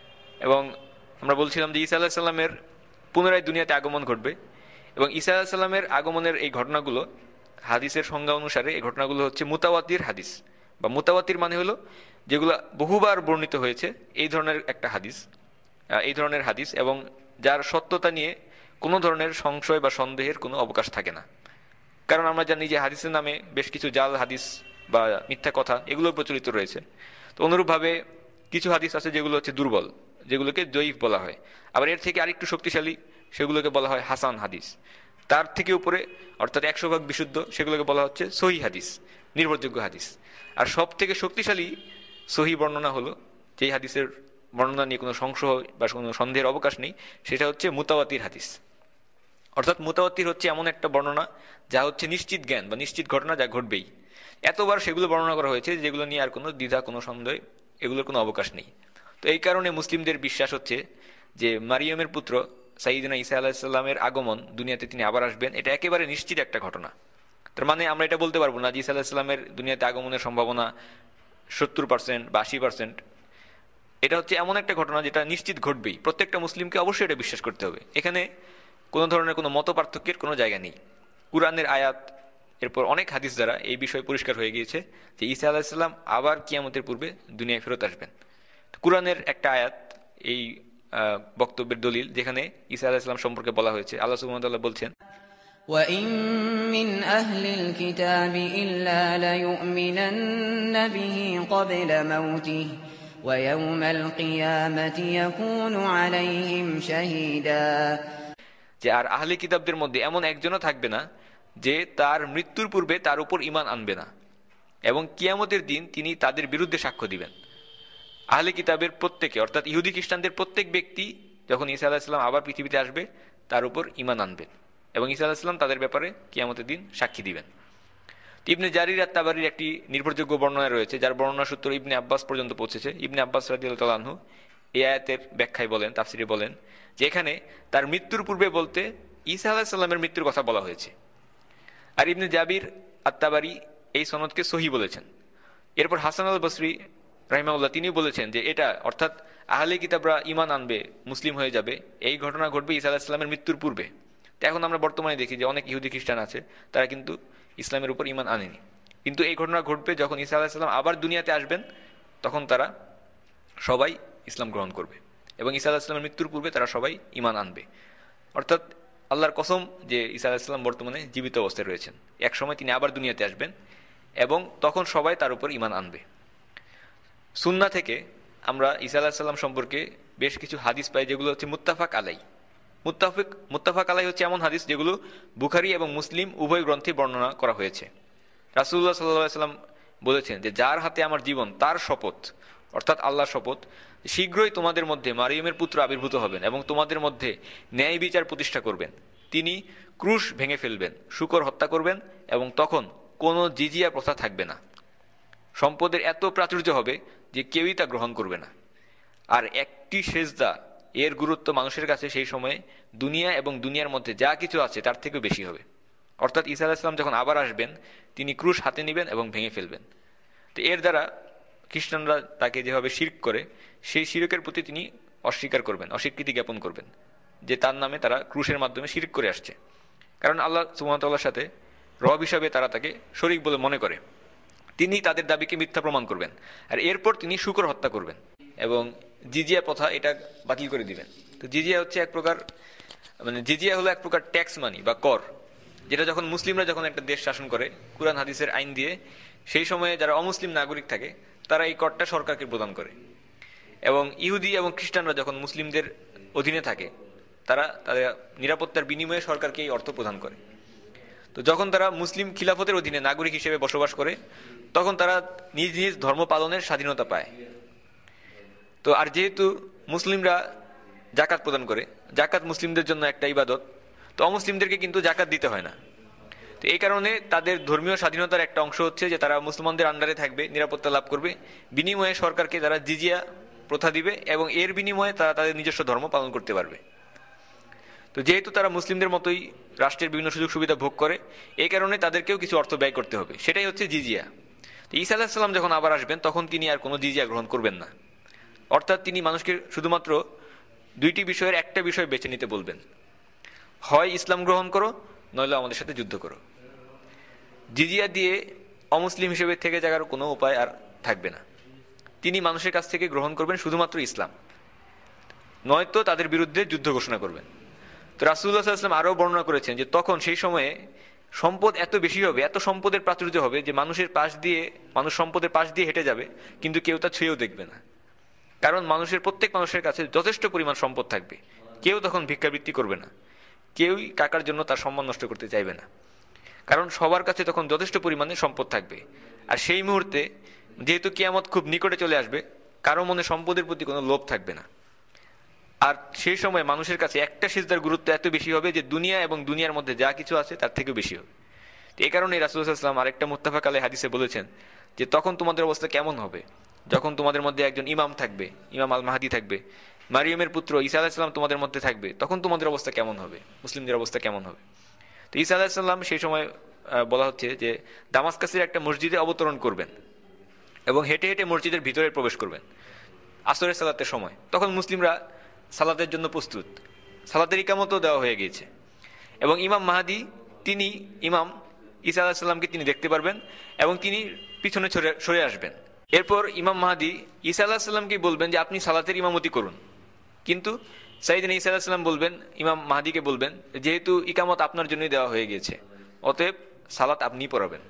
এবং আমরা বলছিলাম যে ঈসা আলাইহিস সালামের পুনরায় দুনিয়াতে আগমন ঘটবে, এবং ঈসা আলাইহিস সালামের আগমনের এই ঘটনাগুলো হাদিসের সংজ্ঞা অনুসারে এই ঘটনাগুলো হচ্ছে মুতাওয়াতির হাদিস, বা মুতাওয়াতির মানে হলো যেগুলো বহুবার বর্ণিত হয়েছে এই ধরনের একটা হাদিস, এই ধরনের হাদিস, এবং যার সত্যতা নিয়ে কোনো ধরনের সংশয় বা সন্দেহের কোনো অবকাশ থাকে না। কারণ আমরা জানি যে হাদিসের নামে বেশ কিছু জাল হাদিস বা মিথ্যা কথা এগুলো প্রচলিত রয়েছে। তো অনুরূপভাবে কিছু হাদিস আছে যেগুলো হচ্ছে দুর্বল, যেগুলোকে জয়ীফ বলা হয়। আবার এর থেকে আরেকটু শক্তিশালী সেগুলোকে বলা হয় হাসান হাদিস। তার থেকে উপরে অর্থাৎ 100% বিশুদ্ধ সেগুলোকে বলা হচ্ছে সহিহ হাদিস, নির্ভরযোগ্য হাদিস। আর সব থেকে শক্তিশালী সহিহ বর্ণনা হলো, যেই হাদিসের বর্ণনা নিয়ে কোনো সংশয় বা কোনো সন্দেহের অবকাশ নেই, সেটা হচ্ছে মুতাওয়াতির হাদিস। অর্থাৎ মুতাওয়াত্তির হচ্ছে এমন একটা বর্ণনা যা হচ্ছে নিশ্চিত জ্ঞান বা নিশ্চিত ঘটনা, যা ঘটবেই। এতবার সেগুলো বর্ণনা করা হয়েছে যেগুলো নিয়ে আর কোনো দ্বিধা, কোনো সন্দেহ, এগুলোর কোনো অবকাশ নেই। তো এই কারণে মুসলিমদের বিশ্বাস হচ্ছে যে মারিয়মের পুত্র সাইয়্যিদুনা ঈসা আলাইহিস সালামের আগমন, দুনিয়াতে তিনি আবার আসবেন, এটা একেবারে নিশ্চিত একটা ঘটনা। তার মানে আমরা এটা বলতে পারবো না যে ঈসা আলাইহিস সালামের দুনিয়াতে আগমনের সম্ভাবনা 70% বা 80%। এটা হচ্ছে এমন একটা ঘটনা যেটা নিশ্চিত ঘটবেই, প্রত্যেকটা মুসলিমকে অবশ্যই এটা বিশ্বাস করতে হবে। এখানে কোনো ধরনের কোনো মত পার্থক্যের কোনো জায়গা নেই। কুরআনের আয়াত, এরপর অনেক হাদিস দ্বারা এই বিষয় পরিষ্কার হয়ে গিয়েছে যে ঈসা আলাইহিস সালাম আবার কিয়ামতের পূর্বে দুনিয়ায় ফেরত আসবেন। কুরআনের একটা আয়াত এই বক্তব্যের দলিল, যেখানে ঈসা আলাইহিস সালাম সম্পর্কে বলা হয়েছে। আল্লাহ সুবহানাহু ওয়া তাআলা বলছেন, وَإِن مِّنْ أَهْلِ الْكِتَابِ إِلَّا لَيُؤْمِنَنَّ بِهِ قَبْلَ مَوْتِهِ وَيَوْمَ الْقِيَامَةِ يَكُونُ عَلَيْهِمْ شَهِيدًا। যে আর আহলে কিতাবদের মধ্যে এমন একজনও থাকবে না যে তার মৃত্যুর পূর্বে তার উপর ঈমান আনবে না, এবং কিয়ামতের দিন তিনি তাদের বিরুদ্ধে সাক্ষ্য দিবেন। আহলে কিতাবের প্রত্যেকে, অর্থাৎ ইহুদি খ্রিস্টানদের প্রত্যেক ব্যক্তি যখন ঈসা আলাইহিস সালাম আবার পৃথিবীতে আসবে তার উপর ঈমান আনবেন, এবং ঈসা আলাইহিস সালাম তাদের ব্যাপারে কিয়ামতের দিন সাক্ষী দিবেন। ইবনে জারির আত-তাবারির একটি নির্ভরযোগ্য বর্ণনা রয়েছে, যার বর্ণনা সূত্র ইবনে আব্বাস পর্যন্ত পৌঁছেছে। ইবনে আব্বাস রাদিয়াল্লাহু তাআলা আনহু এই আয়াতের ব্যাখ্যায় বলেন, তাফসিরে বলেন যে এখানে তার মৃত্যুর পূর্বে বলতে ঈসা আলাইহিস সালামের মৃত্যুর কথা বলা হয়েছে। আর ইবনে জাবির আত-তাবারি এই সনদকে সহিহ বলেছেন। এরপর হাসান আল বসরি রাহিমাহুল্লাহ তিনি বলেছেন যে এটা অর্থাৎ আহলে কিতাবরা ঈমান আনবে, মুসলিম হয়ে যাবে, এই ঘটনা ঘটবে ঈসা আলাইহিস সালামের মৃত্যুর পূর্বে। তো এখন আমরা বর্তমানে দেখি যে অনেক ইহুদি খ্রিস্টান আছে, তারা কিন্তু ইসলামের উপর ঈমান আনেনি, কিন্তু এই ঘটনা ঘটবে যখন ঈসা আলাইহিস সালাম আবার দুনিয়াতে আসবেন, তখন তারা সবাই ইসলাম গ্রহণ করবে, এবং ঈসা আলাইহিস সালামের মৃত্যুর পূর্বে তারা সবাই ঈমান আনবে। অর্থাৎ আল্লাহর কসম যে ঈসা আলাইহিস সালাম বর্তমানে জীবিত অবস্থায় রয়েছেন, এক সময় তিনি আবার দুনিয়াতে আসবেন, এবং তখন সবাই তার উপর ঈমান আনবে। সুন্নাহ থেকে আমরা ঈসা আলাইহিস সালাম সম্পর্কে বেশ কিছু হাদিস পাই, যেগুলো হচ্ছে মুত্তাফাক আলাই। মুত্তাফাক আলাই হচ্ছে এমন হাদিস যেগুলো বুখারী এবং মুসলিম উভয় গ্রন্থে বর্ণনা করা হয়েছে। রাসূলুল্লাহ সাল্লাল্লাহু আলাইহি ওয়াসাল্লাম বলেছেন যে যার হাতে আমার জীবন, তার শপথ, অর্থাৎ আল্লাহর শপথ, শীঘ্রই তোমাদের মধ্যে মারিয়মের পুত্র আবির্ভূত হবেন এবং তোমাদের মধ্যে ন্যায় বিচার প্রতিষ্ঠা করবেন। তিনি ক্রুশ ভেঙে ফেলবেন, শূকর হত্যা করবেন, এবং তখন কোনো জিজিয়া প্রথা থাকবে না। সম্পদের এত প্রাচুর্য হবে যে কেউই তা গ্রহণ করবে না। আর একটি সেজদা, এর গুরুত্ব মানুষের কাছে সেই সময়ে দুনিয়া এবং দুনিয়ার মধ্যে যা কিছু আছে তার থেকেও বেশি হবে। অর্থাৎ ঈসা আলাইহিস সালাম যখন আবার আসবেন, তিনি ক্রুশ হাতে নেবেন এবং ভেঙে ফেলবেন। তো এর দ্বারা খ্রিস্টানরা তাকে যেভাবে শিরক করে, সেই শিরকের প্রতি তিনি অস্বীকার করবেন, অস্বীকৃতি জ্ঞাপন করবেন, যে তার নামে তারা ক্রুশের মাধ্যমে শিরক করে আসছে। কারণ আল্লাহ সুবহানাহু ওয়া তাআলার সাথে রব হিসাবে তারা তাকে শরীক বলে মনে করে। তিনি তাদের দাবিকে মিথ্যা প্রমাণ করবেন, আর এরপর তিনি শূকর হত্যা করবেন এবং জিজিয়া প্রথা এটা বাতিল করে দিবেন। তো জিজিয়া হচ্ছে এক প্রকার, জিজিয়া হলো এক প্রকার ট্যাক্স মানি বা কর, যেটা যখন মুসলিমরা যখন একটা দেশ শাসন করে কুরআন হাদিসের আইন দিয়ে, সেই সময়ে যারা অমুসলিম নাগরিক থাকে তারা এই করটা সরকারকে প্রদান করে। এবং ইহুদি এবং খ্রিস্টানরা যখন মুসলিমদের অধীনে থাকে, তারা তাদের নিরাপত্তার বিনিময়ে সরকারকে এই অর্থ প্রদান করে। তো যখন তারা মুসলিম খিলাফতের অধীনে নাগরিক হিসেবে বসবাস করে, তখন তারা নিজ নিজ ধর্ম পালনের স্বাধীনতা পায়। তো আর যেহেতু মুসলিমরা জাকাত প্রদান করে, জাকাত মুসলিমদের জন্য একটা ইবাদত, তো অমুসলিমদেরকে কিন্তু জাকাত দিতে হয় না। তো এই কারণে তাদের ধর্মীয় স্বাধীনতার একটা অংশ হচ্ছে যে তারা মুসলমানদের আন্ডারে থাকবে, নিরাপত্তা লাভ করবে, বিনিময়ে সরকারকে তারা জিজিয়া প্রথা দিবে, এবং এর বিনিময়ে তারা তাদের নিজস্ব ধর্ম পালন করতে পারবে। তো যেহেতু তারা মুসলিমদের মতোই রাষ্ট্রের বিভিন্ন সুযোগ সুবিধা ভোগ করে, এই কারণে তাদেরকেও কিছু অর্থ ব্যয় করতে হবে, সেটাই হচ্ছে জিজিয়া। তো ঈসা আলাইহিস সালাম যখন আবার আসবেন, তখন তিনি আর কোনো জিজিয়া গ্রহণ করবেন না। অর্থাৎ তিনি মানুষকে শুধুমাত্র দুইটি বিষয়ের একটা বিষয় বেছে নিতে বলবেন, হয় ইসলাম গ্রহণ করো, নইলে আমাদের সাথে যুদ্ধ করো। জিজিয়া দিয়ে অমুসলিম হিসেবে থেকে যাওয়ার কোনো উপায় আর থাকবে না। তিনি মানুষের কাছ থেকে গ্রহণ করবেন শুধুমাত্র ইসলাম, নয়তো তাদের বিরুদ্ধে যুদ্ধ ঘোষণা করবেন। তো রাসূলুল্লাহ সাল্লাল্লাহু আলাইহি ওয়াসাল্লাম আরও বর্ণনা করেছেন যে তখন সেই সময়ে সম্পদ এত বেশি হবে, এত সম্পদের প্রাচুর্য হবে যে মানুষ সম্পদের পাশ দিয়ে হেঁটে যাবে, কিন্তু কেউ তা ছুঁয়েও দেখবে না। কারণ প্রত্যেক মানুষের কাছে যথেষ্ট পরিমাণ সম্পদ থাকবে, কেউ তখন ভিক্ষাবৃত্তি করবে না, কেউই টাকার জন্য তার সম্মান নষ্ট করতে চাইবে না, কারণ সবার কাছে তখন যথেষ্ট পরিমাণে সম্পদ থাকবে। আর সেই মুহূর্তে যেহেতু কিয়ামত খুব নিকটে চলে আসবে, কারো মনে সম্পদের প্রতি কোনো লোভ থাকবে না। আর সেই সময় মানুষের কাছে একটা সিজদার গুরুত্ব এত বেশি হবে যে দুনিয়া এবং দুনিয়ার মধ্যে যা কিছু আছে তার থেকেও বেশি হবে। এই কারণে রাসূলুল্লাহ সাল্লাল্লাহু আলাইহি ওয়াসাল্লাম আরেকটা মুত্তাফাক আলাইহি হাদিসে বলেছেন যে তখন তোমাদের অবস্থা কেমন হবে, যখন তোমাদের মধ্যে একজন ইমাম থাকবে, ইমাম আল মাহদি থাকবে, মারিয়ামের পুত্র ঈসা আলাইহিস সালাম তোমাদের মধ্যে থাকবে, তখন তোমাদের অবস্থা কেমন হবে, মুসলিমদের অবস্থা কেমন হবে। তো ঈসা আলাইহিস সালাম সেই সময় বলা হচ্ছে যে দামাস্কাসের একটা মসজিদে অবতরণ করবেন এবং হেঁটে হেঁটে মসজিদের ভিতরে প্রবেশ করবেন আসরের সালাতের সময়। তখন মুসলিমরা সালাতের জন্য প্রস্তুত, সালাতের ইকামতও দেওয়া হয়ে গিয়েছে এবং ইমাম মাহদি তিনি ইমাম ঈসা আলাইহিস সালামকে তিনি দেখতে পারবেন এবং তিনি পিছনে সরে আসবেন। এরপর ইমাম মাহদি ঈসা আলাইহিস সালামকে বলবেন যে আপনি সালাতের ইমামতি করুন, কিন্তু সাইয়েদনা ঈসা আলাইহিস সালাম বলবেন, ইমাম মাহদিকে বলবেন যেহেতু ইকামত আপনার জন্যই দেওয়া হয়ে গিয়েছে, অতএব সালাত আপনিই পড়াবেন।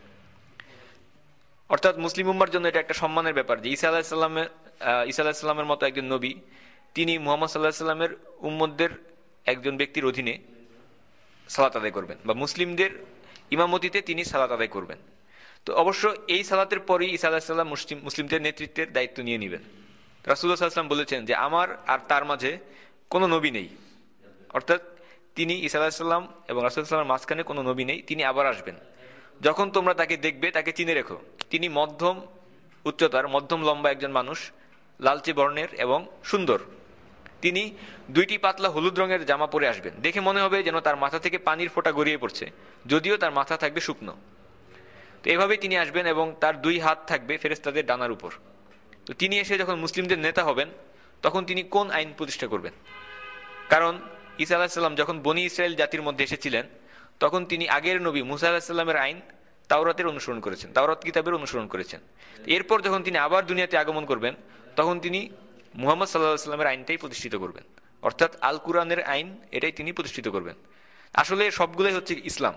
অর্থাৎ মুসলিম উম্মার জন্য এটা একটা সম্মানের ব্যাপার যে ঈসা আলাইহিস সালামের মতো একজন নবী তিনি মুহাম্মদ সাল্লাল্লাহু আলাইহি সাল্লামের উম্মতদের একজন ব্যক্তির অধীনে সালাত আদায় করবেন বা মুসলিমদের ইমামতিতে তিনি সালাত আদায় করবেন। তো অবশ্য এই সালাতের পরেই ঈসা আলাইহিস সালাম মুসলিমদের নেতৃত্বের দায়িত্ব নিয়ে নেবেন। রাসূলুল্লাহ সাল্লাল্লাহু আলাইহি ওয়াসাল্লাম বলেছেন যে আমার আর তার মাঝে কোনো নবী নেই, অর্থাৎ তিনি ঈসা আলাইহিস সালাম এবং রাসূলুল্লাহ সাল্লাল্লাহু আলাইহি ওয়াসাল্লামের মাঝখানে কোনো নবী নেই, তিনি আবার আসবেন। যখন তোমরা তাকে দেখবে তাকে চিনে রেখো, তিনি মধ্যম উচ্চতার, মধ্যম লম্বা একজন মানুষ, লালচে বর্ণের এবং সুন্দর। তিনি 2টি পাতলা হলুদ রঙের জামা পরে আসবেন, দেখে মনে হবে যেন তার মাথা থেকে পানির ফোঁটা গড়িয়ে পড়ছে, যদিও তার মাথা থাকবে শুকনো। তো এভাবেই তিনি আসবেন এবং তার 2 হাত থাকবে ফেরেশতাদের ডানার উপর। তো তিনি এসে যখন মুসলিমদের নেতা হবেন তখন তিনি কোন আইন প্রতিষ্ঠা করবেন? কারণ ঈসা আলাইহিস সালাম যখন বনি ইসরায়েল জাতির মধ্যে এসেছিলেন তখন তিনি আগের নবী মুসা আলাইহিস সালামের আইন তাওরাতের অনুসরণ করেছেন, তাওরাত কিতাবের অনুসরণ করেছেন। এরপর যখন তিনি আবার দুনিয়াতে আগমন করবেন তখন তিনি মুহাম্মদ সাল্লাল্লাহু আলাইহি ওয়াসাল্লামের আইনটাই প্রতিষ্ঠিত করবেন, অর্থাৎ আল কুরআনের আইন, এটাই তিনি প্রতিষ্ঠিত করবেন। আসলে সবগুলোই হচ্ছে ইসলাম,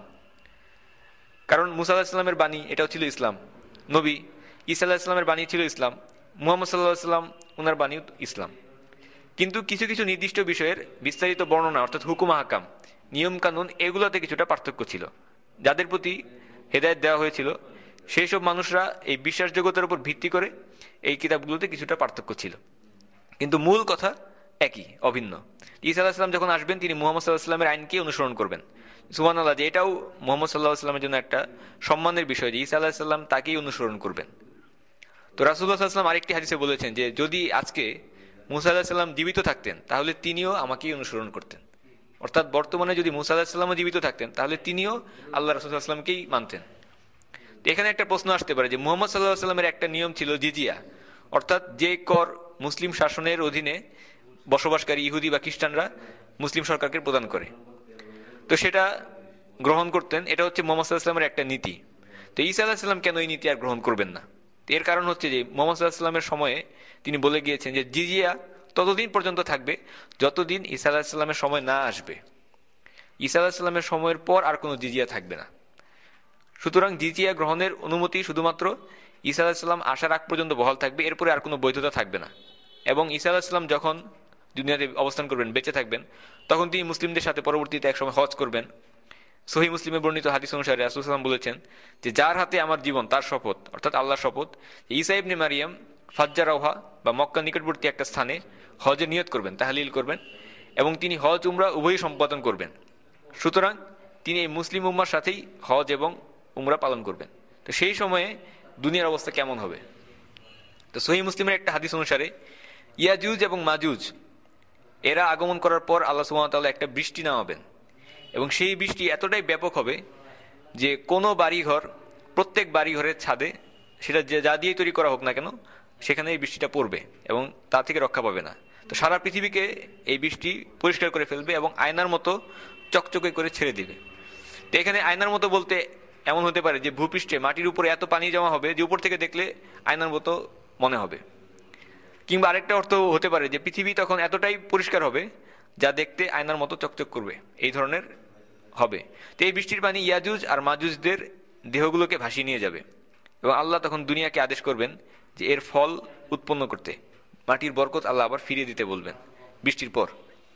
কারণ মুসা আলাইহিস সালামের বাণী এটাও ছিল ইসলাম, নবী ঈসা আলাইহিস সালামের বাণী ছিল ইসলাম, মুহাম্মদ সাল্লাল্লাহু আলাইহি ওয়াসাল্লাম ওনার বাণী ইসলাম। কিন্তু কিছু কিছু নির্দিষ্ট বিষয়ের বিস্তারিত বর্ণনা অর্থাৎ হুকুম আহকাম, নিয়ম কানুন, এগুলোতে কিছুটা পার্থক্য ছিল। যাদের প্রতি হেদায়েত দেওয়া হয়েছিল সেই সব মানুষরা এই বিশ্বাসযোগ্যতার উপর ভিত্তি করে এই কিতাবগুলোতে কিছুটা পার্থক্য ছিল, কিন্তু মূল কথা একই, অভিন্ন। ঈসা আলাইহিস সালাম যখন আসবেন তিনি মুহাম্মদ সাল্লাল্লাহু আলাইহি ওয়াসাল্লামের আইনকে অনুসরণ করবেন। সুবহানাল্লাহ, যে এটাও মুহাম্মদ সাল্লাল্লাহু আলাইহি ওয়াসাল্লামের জন্য একটা সম্মানের বিষয় যে ঈসা আলাইহিস সালাম তাকেই অনুসরণ করবেন। তো রাসূলুল্লাহ সাল্লাল্লাহু আলাইহি ওয়াসাল্লাম আরেকটি হাদিসে বলেছেন যে যদি আজকে মুসা আলাইহিস সালাম জীবিত থাকতেন তাহলে তিনিও আমাকেই অনুসরণ করতেন, অর্থাৎ বর্তমানে যদি মুসা আলাইহিস সালামও জীবিত থাকতেন তাহলে তিনিও আল্লাহ রাসূল সাল্লাল্লাহু আলাইহি ওয়াসাল্লামকেই মানতেন। তো এখানে একটা প্রশ্ন আসতে পারে যে মুহাম্মদ সাল্লাল্লাহু আলাইহি ওয়াসাল্লামের একটা নিয়ম ছিল জিজিয়া, অর্থাৎ যে কর মুসলিম শাসনের অধীনে বসবাসকারী ইহুদি বা খ্রিস্টানরা মুসলিম সরকারকে প্রদান করে, তো সেটা গ্রহণ করতেন। এটা হচ্ছে মুহাম্মদ সাল্লাল্লাহু আলাইহি ওয়াসাল্লামের একটা নীতি। তো ঈসা আলাইহিস সালাম কেন এই নীতি আর গ্রহণ করবেন না? এর কারণ হচ্ছে যে মুহাম্মদ সাল্লাল্লাহু আলাইহি ওয়াসাল্লামের সময়ে তিনি বলে গিয়েছেন যে জিজিয়া ততদিন পর্যন্ত থাকবে যতদিন ঈসা আলাইহিস সালামের সময় না আসবে। ঈসা আলাইহিস সালামের সময়ের পর আর কোনো জিজিয়া থাকবে না। সুতরাং জিজিয়া গ্রহণের অনুমতি শুধুমাত্র ঈসা আলাইহিস সালাম আসার আগ পর্যন্ত বহাল থাকবে, এরপরে আর কোনো বৈধতা থাকবে না। এবং ঈসা আলাইহিস সালাম যখন দুনিয়াতে অবস্থান করবেন, বেঁচে থাকবেন, তখন তিনি মুসলিমদের সাথে পরবর্তীতে একসময় হজ করবেন। সহিহ মুসলিমে বর্ণিত হাদিস অনুসারে রাসূল সাল্লাল্লাহু আলাইহি ওয়াসাল্লাম বলেছেন যে যার হাতে আমার জীবন তার শপথ, অর্থাৎ আল্লাহর শপথ, ঈসা ইবনে মারিয়াম ফাজ্জা রওহা বা মক্কা নিকটবর্তী একটা স্থানে হজের নিয়ত করবেন, তাহলিল করবেন এবং তিনি হজ উমরা উভয়ই সম্পাদন করবেন। সুতরাং তিনি এই মুসলিম উম্মার সাথেই হজ এবং উমরা পালন করবেন। তো সেই সময়ে দুনিয়ার অবস্থা কেমন হবে? তো সহিহ মুসলিমের একটা হাদিস অনুসারে ইয়াজুজ এবং মাজুজ এরা আগমন করার পর আল্লাহ সুবহানাহু ওয়া তাআলা একটা বৃষ্টি নামাবেন এবং সেই বৃষ্টি এতটাই ব্যাপক হবে যে কোনো বাড়িঘর, প্রত্যেক বাড়িঘরের ছাদে, সেটা যা দিয়ে তৈরি করা হোক না কেন, সেখানে এই বৃষ্টিটা পড়বে এবং তা থেকে রক্ষা পাবে না। তো সারা পৃথিবীকে এই বৃষ্টি পরিষ্কার করে ফেলবে এবং আয়নার মতো চকচকে করে ছেড়ে দিবে। তো এখানে আয়নার মতো বলতে এমন হতে পারে যে ভূপৃষ্ঠে মাটির উপরে এত পানি জমা হবে যে উপর থেকে দেখলে আয়নার মতো মনে হবে, কিংবা আরেকটা অর্থ হতে পারে যে পৃথিবী তখন এতটাই পরিষ্কার হবে যা দেখতে আয়নার মতো চকচক করবে, এই ধরনের হবে। তো এই বৃষ্টির পানি ইয়াজুজ আর মাজুজদের দেহগুলোকে ভাসিয়ে নিয়ে যাবে এবং আল্লাহ তখন দুনিয়াকে আদেশ করবেন যে এর ফল উৎপন্ন করতে, মাটির বরকত আল্লাহ আবার ফিরিয়ে দিতে বলবেন বৃষ্টির পর।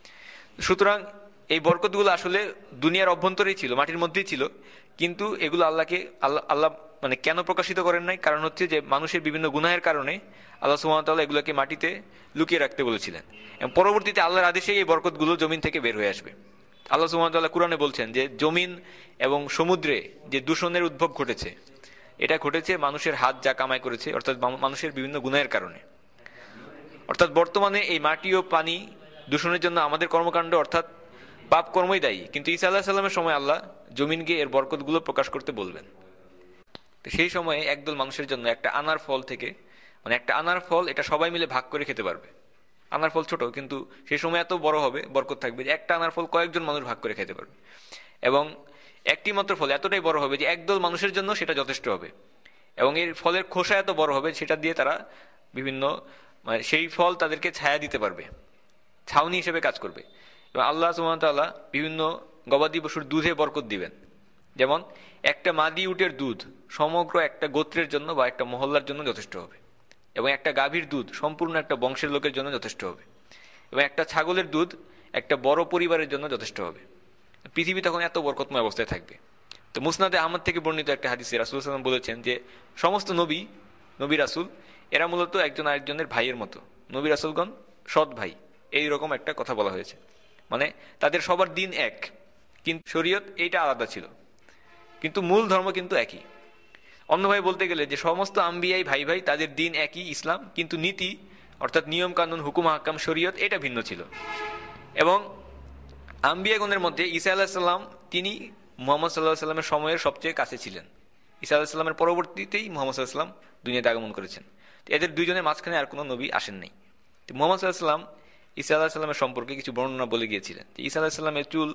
সুতরাং এই বরকতগুলো আসলে দুনিয়ার অভ্যন্তরেই ছিল, মাটির মধ্যেই ছিল, কিন্তু এগুলো আল্লাহ মানে কেন প্রকাশিত করেন নাই? কারণ হচ্ছে যে মানুষের বিভিন্ন গুনাহের কারণে আল্লাহ সুবহানাহু ওয়া তাআলা এগুলোকে মাটিতে লুকিয়ে রাখতে বলেছিলেন, এবং পরবর্তীতে আল্লাহর আদেশেই এই বরকতগুলো জমিন থেকে বের হয়ে আসবে। আল্লাহ সুবহানাহু ওয়া তাআলা কুরআনে বলছেন যে জমিন এবং সমুদ্রে যে দূষণের উদ্ভব ঘটেছে, এটা ঘটেছে মানুষের হাত যা কামাই করেছে, অর্থাৎ মানুষের বিভিন্ন গুনাহের কারণে। অর্থাৎ বর্তমানে এই মাটি ও পানি দূষণের জন্য আমাদের কর্মকাণ্ড অর্থাৎ পাপ কর্মই দায়ী, কিন্তু ঈসা আলাইহিস সালামের সময় আল্লাহ জমিনকে এর বরকতগুলো প্রকাশ করতে বলবেন। তো সেই সময়ে একদল মানুষের জন্য একটা আনার ফল থেকে, মানে একটা আনার ফল এটা সবাই মিলে ভাগ করে খেতে পারবে। আনার ফল ছোট, কিন্তু সেই সময় এত বড় হবে, বরকত থাকবে যে একটা আনার ফল কয়েকজন মানুষ ভাগ করে খেতে পারবে, এবং একটি মাত্র ফল এতটাই বড় হবে যে একদল মানুষের জন্য সেটা যথেষ্ট হবে, এবং এর ফলের খোসা এত বড় হবে সেটা দিয়ে তারা বিভিন্ন, মানে সেই ফল তাদেরকে ছায়া দিতে পারবে, ছাউনি হিসেবে কাজ করবে। এবং আল্লাহ সুবহানাহু ওয়া তাআলা বিভিন্ন গবাদি পশুর দুধে বরকত দিবেন। যেমন একটা মাদি উটের দুধ সমগ্র একটা গোত্রের জন্য বা একটা মহল্লার জন্য যথেষ্ট হবে, এবং একটা গাভীর দুধ সম্পূর্ণ একটা বংশের লোকের জন্য যথেষ্ট হবে, এবং একটা ছাগলের দুধ একটা বড় পরিবারের জন্য যথেষ্ট হবে। পৃথিবী তখন এত বরকতময় অবস্থায় থাকবে। তো মুসনাদে আহমদ থেকে বর্ণিত একটা হাদিসে রাসূল সাল্লাল্লাহু আলাইহি ওয়াসাল্লাম বলেছেন যে সমস্ত নবী রাসূল এরা মূলত একজন আরেকজনের ভাইয়ের মতো, নবী রাসূলগণ সৎ ভাই, এইরকম একটা কথা বলা হয়েছে। মানে তাদের সবার দিন এক, কিন্তু শরীয়ত এইটা আলাদা ছিল, কিন্তু মূল ধর্ম কিন্তু একই। অন্যভাবে বলতে গেলে যে সমস্ত আম্বিয়াই ভাই ভাই, তাদের দিন একই ইসলাম, কিন্তু নীতি অর্থাৎ নিয়ম কানুন হুকুম হাকাম শরীয়ত এটা ভিন্ন ছিল। এবং আম্বিয়াগণের মধ্যে ঈসা আলাইহিস সালাম তিনি মুহাম্মদ সাল্লাল্লাহু আলাইহি সাল্লামের সময়ের সবচেয়ে কাছে ছিলেন। ঈসা আলাইহিস সালামের পরবর্তীতেই মুহাম্মদ সাল্লাল্লাহু আলাইহি সাল্লাম দুনিয়াতে আগমন করেছেন। এদের দুইজনের মাঝখানে আর কোনো নবী আসেন নাই। মুহাম্মদ সাল্লাল্লাহু আলাইহি সাল্লাম ঈসা আলাইহিস সালামের সম্পর্কে কিছু বর্ণনা বলে গিয়েছিলেন যে ঈসা আলাইহিস সালামের চুল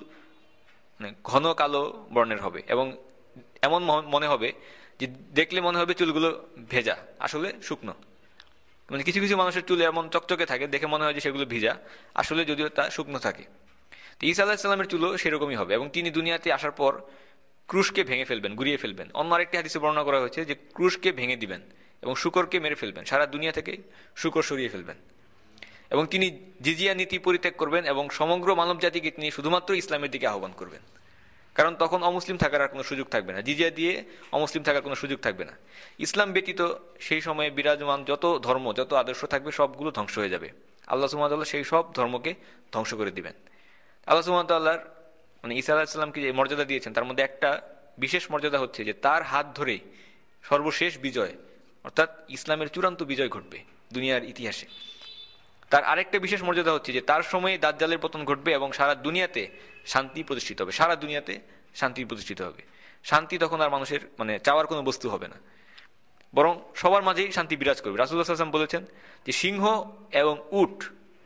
ঘন কালো বর্ণের হবে, এবং এমন মনে হবে যে দেখলে মনে হবে চুলগুলো ভেজা, আসলে শুকনো। মানে কিছু কিছু মানুষের চুল এমন চকচকে থাকে, দেখে মনে হয় যে সেগুলো ভিজা, আসলে যদিও তা শুকনো থাকে। তো ঈসা আলাইহিস সালামের চুলও সেরকমই হবে, এবং তিনি দুনিয়াতে আসার পর ক্রুশকে ভেঙে ফেলবেন, গুড়িয়ে ফেলবেন। অন্য আরেকটি হাদিসে বর্ণনা করা হয়েছে যে ক্রুশকে ভেঙে দিবেন এবং শূকরকে মেরে ফেলবেন, সারা দুনিয়া থেকে শূকর সরিয়ে ফেলবেন। এবং তিনি জিজিয়া নীতি পরিত্যাগ করবেন এবং সমগ্র মানব জাতিকে তিনি শুধুমাত্র ইসলামের দিকে আহ্বান করবেন, কারণ তখন অমুসলিম থাকার আর কোনো সুযোগ থাকবে না, জিজিয়া দিয়ে অমুসলিম থাকার কোনো সুযোগ থাকবে না। ইসলাম ব্যতীত সেই সময়ে বিরাজমান যত ধর্ম, যত আদর্শ থাকবে সবগুলো ধ্বংস হয়ে যাবে। আল্লাহ সুবহানাহু ওয়া তাআলা সেই সব ধর্মকে ধ্বংস করে দিবেন। আল্লাহ সুবহানাহু ওয়া তাআলার মানে ঈসা আলাইহিস সালামকে যে মর্যাদা দিয়েছেন তার মধ্যে একটা বিশেষ মর্যাদা হচ্ছে যে তার হাত ধরে সর্বশেষ বিজয়, অর্থাৎ ইসলামের চূড়ান্ত বিজয় ঘটবে দুনিয়ার ইতিহাসে। তার আরেকটা বিশেষ মর্যাদা হচ্ছে যে তার সময়ে দাজ্জালের পতন ঘটবে এবং সারা দুনিয়াতে শান্তি প্রতিষ্ঠিত হবে, সারা দুনিয়াতে শান্তি প্রতিষ্ঠিত হবে। শান্তি তখন আর মানুষের মানে চাওয়ার কোনো বস্তু হবে না, বরং সবার মাঝেই শান্তি বিরাজ করবে। রাসূলুল্লাহ সাল্লাল্লাহু আলাইহি ওয়াসাল্লাম বলেছেন যে সিংহ এবং উট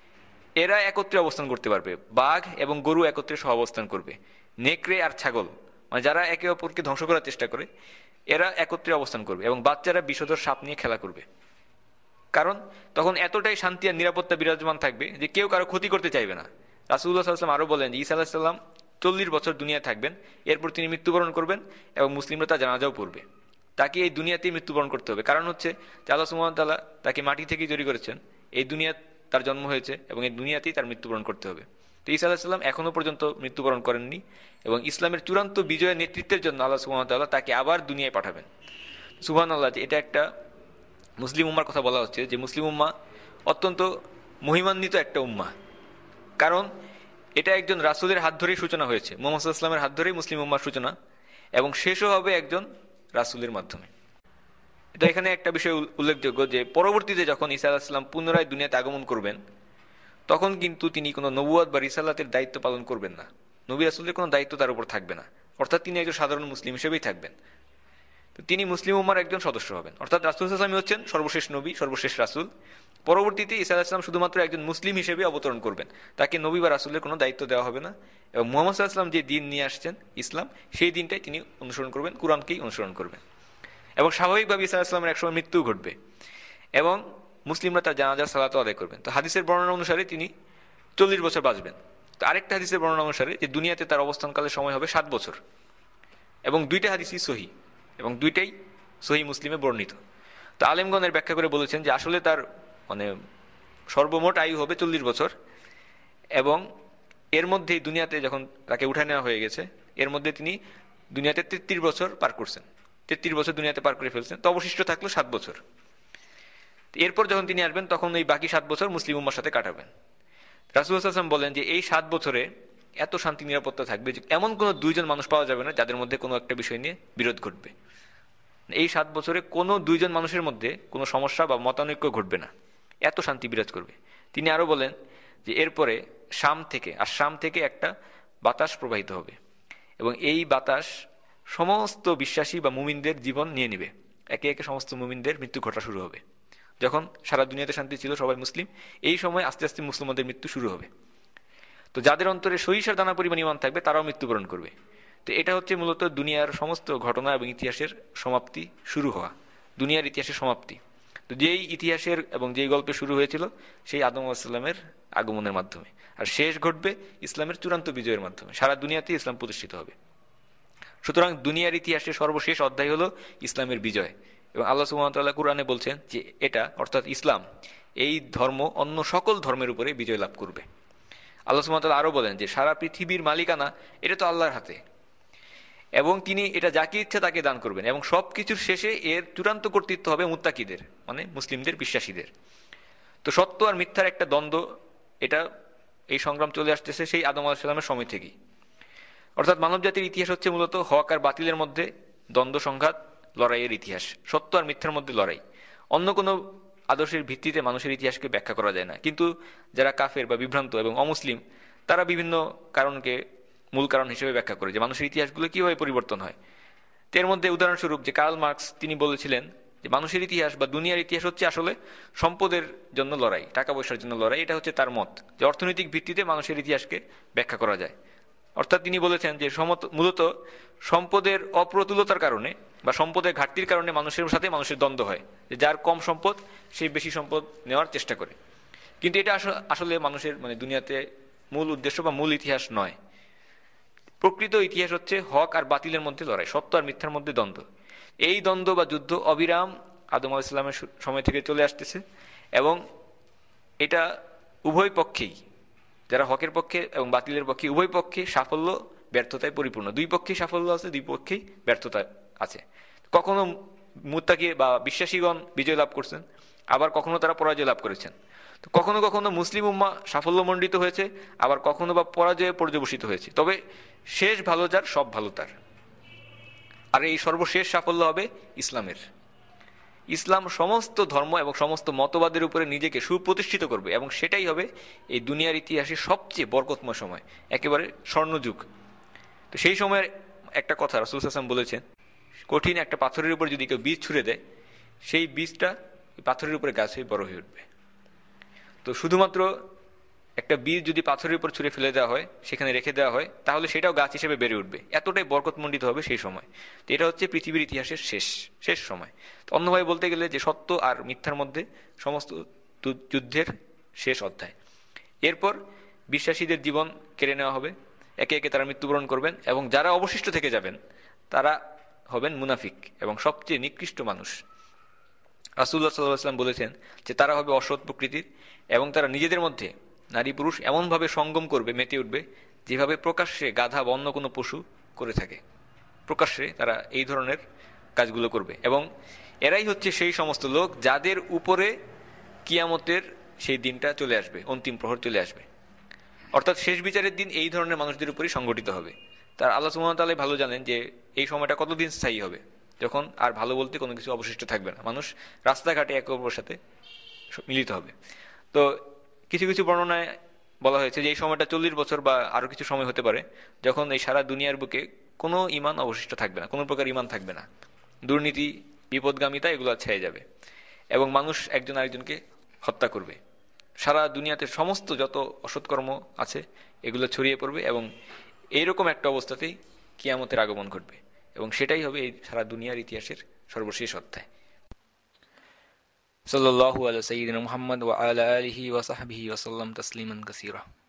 এরা একত্রে অবস্থান করতে পারবে, বাঘ এবং গরু একত্রে সহ অবস্থান করবে, নেকড়ে আর ছাগল মানে যারা একে অপরকে ধ্বংস করার চেষ্টা করে এরা একত্রে অবস্থান করবে, এবং বাচ্চারা বিষধর সাপ নিয়ে খেলা করবে। কারণ তখন এতটাই শান্তি আর নিরাপত্তা বিরাজমান থাকবে যে কেউ কারো ক্ষতি করতে চাইবে না। রাসূলুল্লাহ সাল্লাল্লাহু আলাইহি ওয়াসাল্লাম আরো বলেন যে ঈসা আলাইহিস সালাম 40 বছর দুনিয়ায় থাকবেন, এরপর তিনি মৃত্যুবরণ করবেন এবং মুসলিমরা তার জানাজাও পড়বে। তাকে এই দুনিয়াতেই মৃত্যুবরণ করতে হবে, কারণ হচ্ছে যে আল্লাহ সুবহানাহু ওয়া তাআলা তাকে মাটি থেকেই তৈরি করেছেন, এই দুনিয়া তার জন্ম হয়েছে এবং এই দুনিয়াতেই তার মৃত্যুবরণ করতে হবে। তো ঈসা আলাইহিস সালাম এখনো পর্যন্ত মৃত্যুবরণ করেননি, এবং ইসলামের চূড়ান্ত বিজয়ের নেতৃত্বের জন্য আল্লাহ সুবহানাহু ওয়া তাআলা তাকে আবার দুনিয়ায় পাঠাবেন। সুবহানাল্লাহ, যে এটা একটা মুসলিম উম্মার কথা বলা হচ্ছে যে মুসলিম উম্মাহ অত্যন্ত মহিমান্বিত একটা উম্মাহ, কারণ এটা একজন রাসূলের হাত ধরেই সূচনা হয়েছে, মুহাম্মদ সাল্লাল্লাহু আলাইহি ওয়াসাল্লামের হাত ধরেই মুসলিম উম্মাহর সূচনা, এবং শেষও হবে একজন রাসূলের মাধ্যমে। এটা এখানে একটা বিষয় উল্লেখযোগ্য যে পরবর্তীতে যখন ঈসা আলাইহিস সালাম পুনরায় দুনিয়াতে আগমন করবেন তখন কিন্তু তিনি কোনো নবুয়ত বা রিসালাতের দায়িত্ব পালন করবেন না, নবী রাসূলের কোনো দায়িত্ব তার উপর থাকবে না, অর্থাৎ তিনি একজন সাধারণ মুসলিম হিসেবেই থাকবেন। তিনি মুসলিম উম্মার একজন সদস্য হবেন, অর্থাৎ রাসূল সাল্লাল্লাহু আলাইহি ওয়াসাল্লাম হচ্ছেন সর্বশেষ নবী, সর্বশেষ রাসূল। পরবর্তীতে ঈসা আলাইহিস সালাম শুধুমাত্র একজন মুসলিম হিসেবে অবতরণ করবেন, তাকে নবী বা রাসূলের কোনো দায়িত্ব দেওয়া হবে না, এবং মুহাম্মদ সাল্লাল্লাহু আলাইহি ওয়াসাল্লাম যে দিন নিয়ে আসছেন ইসলাম, সেই দিনটাই তিনি অনুসরণ করবেন, কুরআনকেই অনুসরণ করবেন। এবং স্বাভাবিকভাবে ঈসা আলাইহিস সালামের একসময় মৃত্যু ঘটবে এবং মুসলিমরা তার জানাজার সালাত আদায় করবেন। তো হাদিসের বর্ণনা অনুসারে তিনি 40 বছর বাঁচবেন। তো আরেকটা হাদিসের বর্ণনা অনুসারে যে দুনিয়াতে তার অবস্থানকালের সময় হবে 7 বছর, এবং দুইটা হাদিসই সহিহ এবং দুইটাই সহিহ মুসলিমে বর্ণিত। তো আলেমগণের ব্যাখ্যা করে বলেছেন যে আসলে তার মানে সর্বমোট আয়ু হবে 40 বছর, এবং এর মধ্যেই দুনিয়াতে যখন তাকে উঠায় নেওয়া হয়ে গেছে এর মধ্যে তিনি দুনিয়াতে 33 বছর পার করছেন, 33 বছর দুনিয়াতে পার করে ফেলছেন, তো অবশিষ্ট থাকলো 7 বছর। এরপর যখন তিনি আসবেন তখন এই বাকি 7 বছর মুসলিম উম্মার সাথে কাটাবেন। রাসূলুল্লাহ সাল্লাল্লাহু আলাইহি ওয়াসাল্লাম বলেন যে এই 7 বছরে এত শান্তি নিরাপত্তা থাকবে যে এমন কোনো দুইজন মানুষ পাওয়া যাবে না যাদের মধ্যে কোনো একটা বিষয় নিয়ে বিরোধ ঘটবে। এই 7 বছরে কোনো দুইজন মানুষের মধ্যে কোনো সমস্যা বা মতানৈক্য ঘটবে না, এত শান্তি বিরাজ করবে। তিনি আরো বলেন যে এরপরে শাম থেকে একটা বাতাস প্রবাহিত হবে এবং এই বাতাস সমস্ত বিশ্বাসী বা মুমিনদের জীবন নিয়ে নিবে। একে একে সমস্ত মুমিনদের মৃত্যু ঘটা শুরু হবে। যখন সারা দুনিয়াতে শান্তি ছিল, সবাই মুসলিম, এই সময় আস্তে আস্তে মুসলমানদের মৃত্যু শুরু হবে। তো যাদের অন্তরে সরিষার দানা পরিমাণ ঈমান থাকবে তারাও মৃত্যুবরণ করবে। তো এটা হচ্ছে মূলত দুনিয়ার সমস্ত ঘটনা এবং ইতিহাসের সমাপ্তি শুরু হওয়া, দুনিয়ার ইতিহাসের সমাপ্তি। তো যেই ইতিহাসের এবং যেই গল্পে শুরু হয়েছিল সেই আদম আলাইহিস সালামের আগমনের মাধ্যমে, আর শেষ ঘটবে ইসলামের চূড়ান্ত বিজয়ের মাধ্যমে, সারা দুনিয়াতে ইসলাম প্রতিষ্ঠিত হবে। সুতরাং দুনিয়ার ইতিহাসের সর্বশেষ অধ্যায় হলো ইসলামের বিজয়। এবং আল্লাহ সুবহানাহু ওয়া তাআলা কুরআনে বলছেন যে এটা অর্থাৎ ইসলাম, এই ধর্ম অন্য সকল ধর্মের উপরে বিজয় লাভ করবে। আল্লাহ সুবহানাহু ওয়া তাআলা আরো বলেন যে সারা পৃথিবীর মালিকানা এটা তো আল্লাহর হাতে এবং তিনি এটা যাকে ইচ্ছা তাকে দান করবেন এবং সবকিছুর শেষে এর চূড়ান্ত কর্তৃত্ব হবে মুত্তাকিদের, মানে মুসলিমদের, বিশ্বাসীদের। তো সত্য আর মিথ্যার একটা দ্বন্দ্ব, এটা এই সংগ্রাম চলে আসতেছে সেই আদম আলাইহিস সালামের সময় থেকেই। অর্থাৎ মানব জাতির ইতিহাস হচ্ছে মূলত হক আর বাতিলের মধ্যে দ্বন্দ্ব, সংঘাত, লড়াইয়ের ইতিহাস, সত্য আর মিথ্যার মধ্যে লড়াই। অন্য কোনো আদর্শের ভিত্তিতে মানুষের ইতিহাসকে ব্যাখ্যা করা যায় না। কিন্তু যারা কাফের বা বিভ্রান্ত এবং অমুসলিম তারা বিভিন্ন কারণকে মূল কারণ হিসেবে ব্যাখ্যা করে যে মানুষের ইতিহাসগুলো কিভাবে পরিবর্তন হয়। এর মধ্যে উদাহরণস্বরূপ যে কার্ল মার্কস, তিনি বলেছিলেন যে মানুষের ইতিহাস বা দুনিয়ার ইতিহাস হচ্ছে আসলে সম্পদের জন্য লড়াই, টাকা পয়সার জন্য লড়াই। এটা হচ্ছে তার মত যে অর্থনৈতিক ভিত্তিতে মানুষের ইতিহাসকে ব্যাখ্যা করা যায়। অর্থাৎ তিনি বলেছেন যে মূলত সম্পদের অপ্রতুলতার কারণে বা সম্পদের ঘাটতির কারণে মানুষের সাথে মানুষের দ্বন্দ্ব হয়, যে যার কম সম্পদ সেই বেশি সম্পদ নেওয়ার চেষ্টা করে। কিন্তু এটা আসলে মানুষের মানে দুনিয়াতে মূল উদ্দেশ্য বা মূল ইতিহাস নয়। প্রকৃত ইতিহাস হচ্ছে হক আর বাতিলের মধ্যে লড়াই, সত্য আর মিথ্যার মধ্যে দ্বন্দ্ব। এই দ্বন্দ্ব বা যুদ্ধ অবিরাম আদম আলাইহিস সালামের সময় থেকে চলে আসতেছে এবং এটা উভয় পক্ষেই, যারা হকের পক্ষে এবং বাতিলের পক্ষে, উভয় পক্ষে সাফল্য ব্যর্থতায় পরিপূর্ণ। দুই পক্ষেই সাফল্য আছে, দুই পক্ষেই ব্যর্থতা আছে। কখনো মুত্তাকি বা বিশ্বাসীগণ বিজয় লাভ করছেন, আবার কখনো তারা পরাজয় লাভ করেছেন। তো কখনো কখনো মুসলিম উম্মাহ সাফল্যমণ্ডিত হয়েছে, আবার কখনো বা পরাজয়ে পর্যবসিত হয়েছে। তবে শেষ ভালো যার, সব ভালো তার। আর এই সর্বশেষ সাফল্য হবে ইসলামের। ইসলাম সমস্ত ধর্ম এবং সমস্ত মতবাদের উপরে নিজেকে সুপ্রতিষ্ঠিত করবে এবং সেটাই হবে এই দুনিয়ার ইতিহাসে সবচেয়ে বরকতময় সময়, একেবারে স্বর্ণযুগ। তো সেই সময়ের একটা কথা রাসূল সাল্লাল্লাহু আলাইহি ওয়াসাল্লাম বলেছেন, কঠিন একটা পাথরের উপর যদি কেউ বীজ ছুঁড়ে দেয়, সেই বীজটা পাথরের উপরে গাছ হয়ে বড় হয়ে উঠবে। তো শুধুমাত্র একটা বীজ যদি পাথরের উপর ছুঁড়ে ফেলে দেওয়া হয়, সেখানে রেখে দেওয়া হয়, তাহলে সেটাও গাছ হিসেবে বেড়ে উঠবে। এতটাই বরকতমণ্ডিত হবে সেই সময়। তো এটা হচ্ছে পৃথিবীর ইতিহাসের শেষ সময়। তো অন্যভাবে বলতে গেলে যে সত্য আর মিথ্যার মধ্যে সমস্ত যুদ্ধের শেষ অধ্যায়। এরপর বিশ্বাসীদের জীবন কেড়ে নেওয়া হবে, একে একে তারা মৃত্যুবরণ করবেন এবং যারা অবশিষ্ট থেকে যাবেন তারা হবেন মুনাফিক এবং সবচেয়ে নিকৃষ্ট মানুষ। রাসূলুল্লাহ সাল্লাল্লাহু আলাইহি ওয়াসাল্লাম বলেছেন যে তারা হবে অসৎ প্রকৃতির এবং তারা নিজেদের মধ্যে নারী পুরুষ এমনভাবে সঙ্গম করবে, মেতে উঠবে, যেভাবে প্রকাশ্যে গাধা বা অন্য কোনো পশু করে থাকে। প্রকাশ্যে তারা এই ধরনের কাজগুলো করবে এবং এরাই হচ্ছে সেই সমস্ত লোক যাদের উপরে কিয়ামতের সেই দিনটা চলে আসবে, অন্তিম প্রহর চলে আসবে। অর্থাৎ শেষ বিচারের দিন এই ধরনের মানুষদের উপরেই সংগঠিত হবে। তার আল্লাহ সুবহানাহু ওয়া তাআলা ভালো জানেন যে এই সময়টা কতদিন স্থায়ী হবে, যখন আর ভালো বলতে কোনো কিছু অবশিষ্ট থাকবে না, মানুষ রাস্তাঘাটে একে অপরের সাথে মিলিত হবে। তো কিছু কিছু বর্ণনায় বলা হয়েছে যে এই সময়টা 40 বছর বা আরো কিছু সময় হতে পারে, যখন এই সারা দুনিয়ার বুকে কোনো ঈমান অবশিষ্ট থাকবে না, কোনো প্রকার ঈমান থাকবে না, দুর্নীতি, বিপদগামিতা এগুলো ছেয়ে যাবে এবং মানুষ একজন আরেকজনকে হত্যা করবে। সারা দুনিয়াতে সমস্ত যত অসৎকর্ম আছে এগুলো ছড়িয়ে পড়বে এবং এইরকম একটা অবস্থাতেই কিয়ামতের আগমন ঘটবে এবং সেটাই হবে এই সারা দুনিয়ার ইতিহাসের সর্বশেষ অধ্যায়। সাল্লাল্লাহু আলা সাইয়্যিদিনা মুহাম্মদ ওয়া আলা আলিহি ওয়া সাহবিহি ওয়া সাল্লাম তাসলিমান কাসীরা।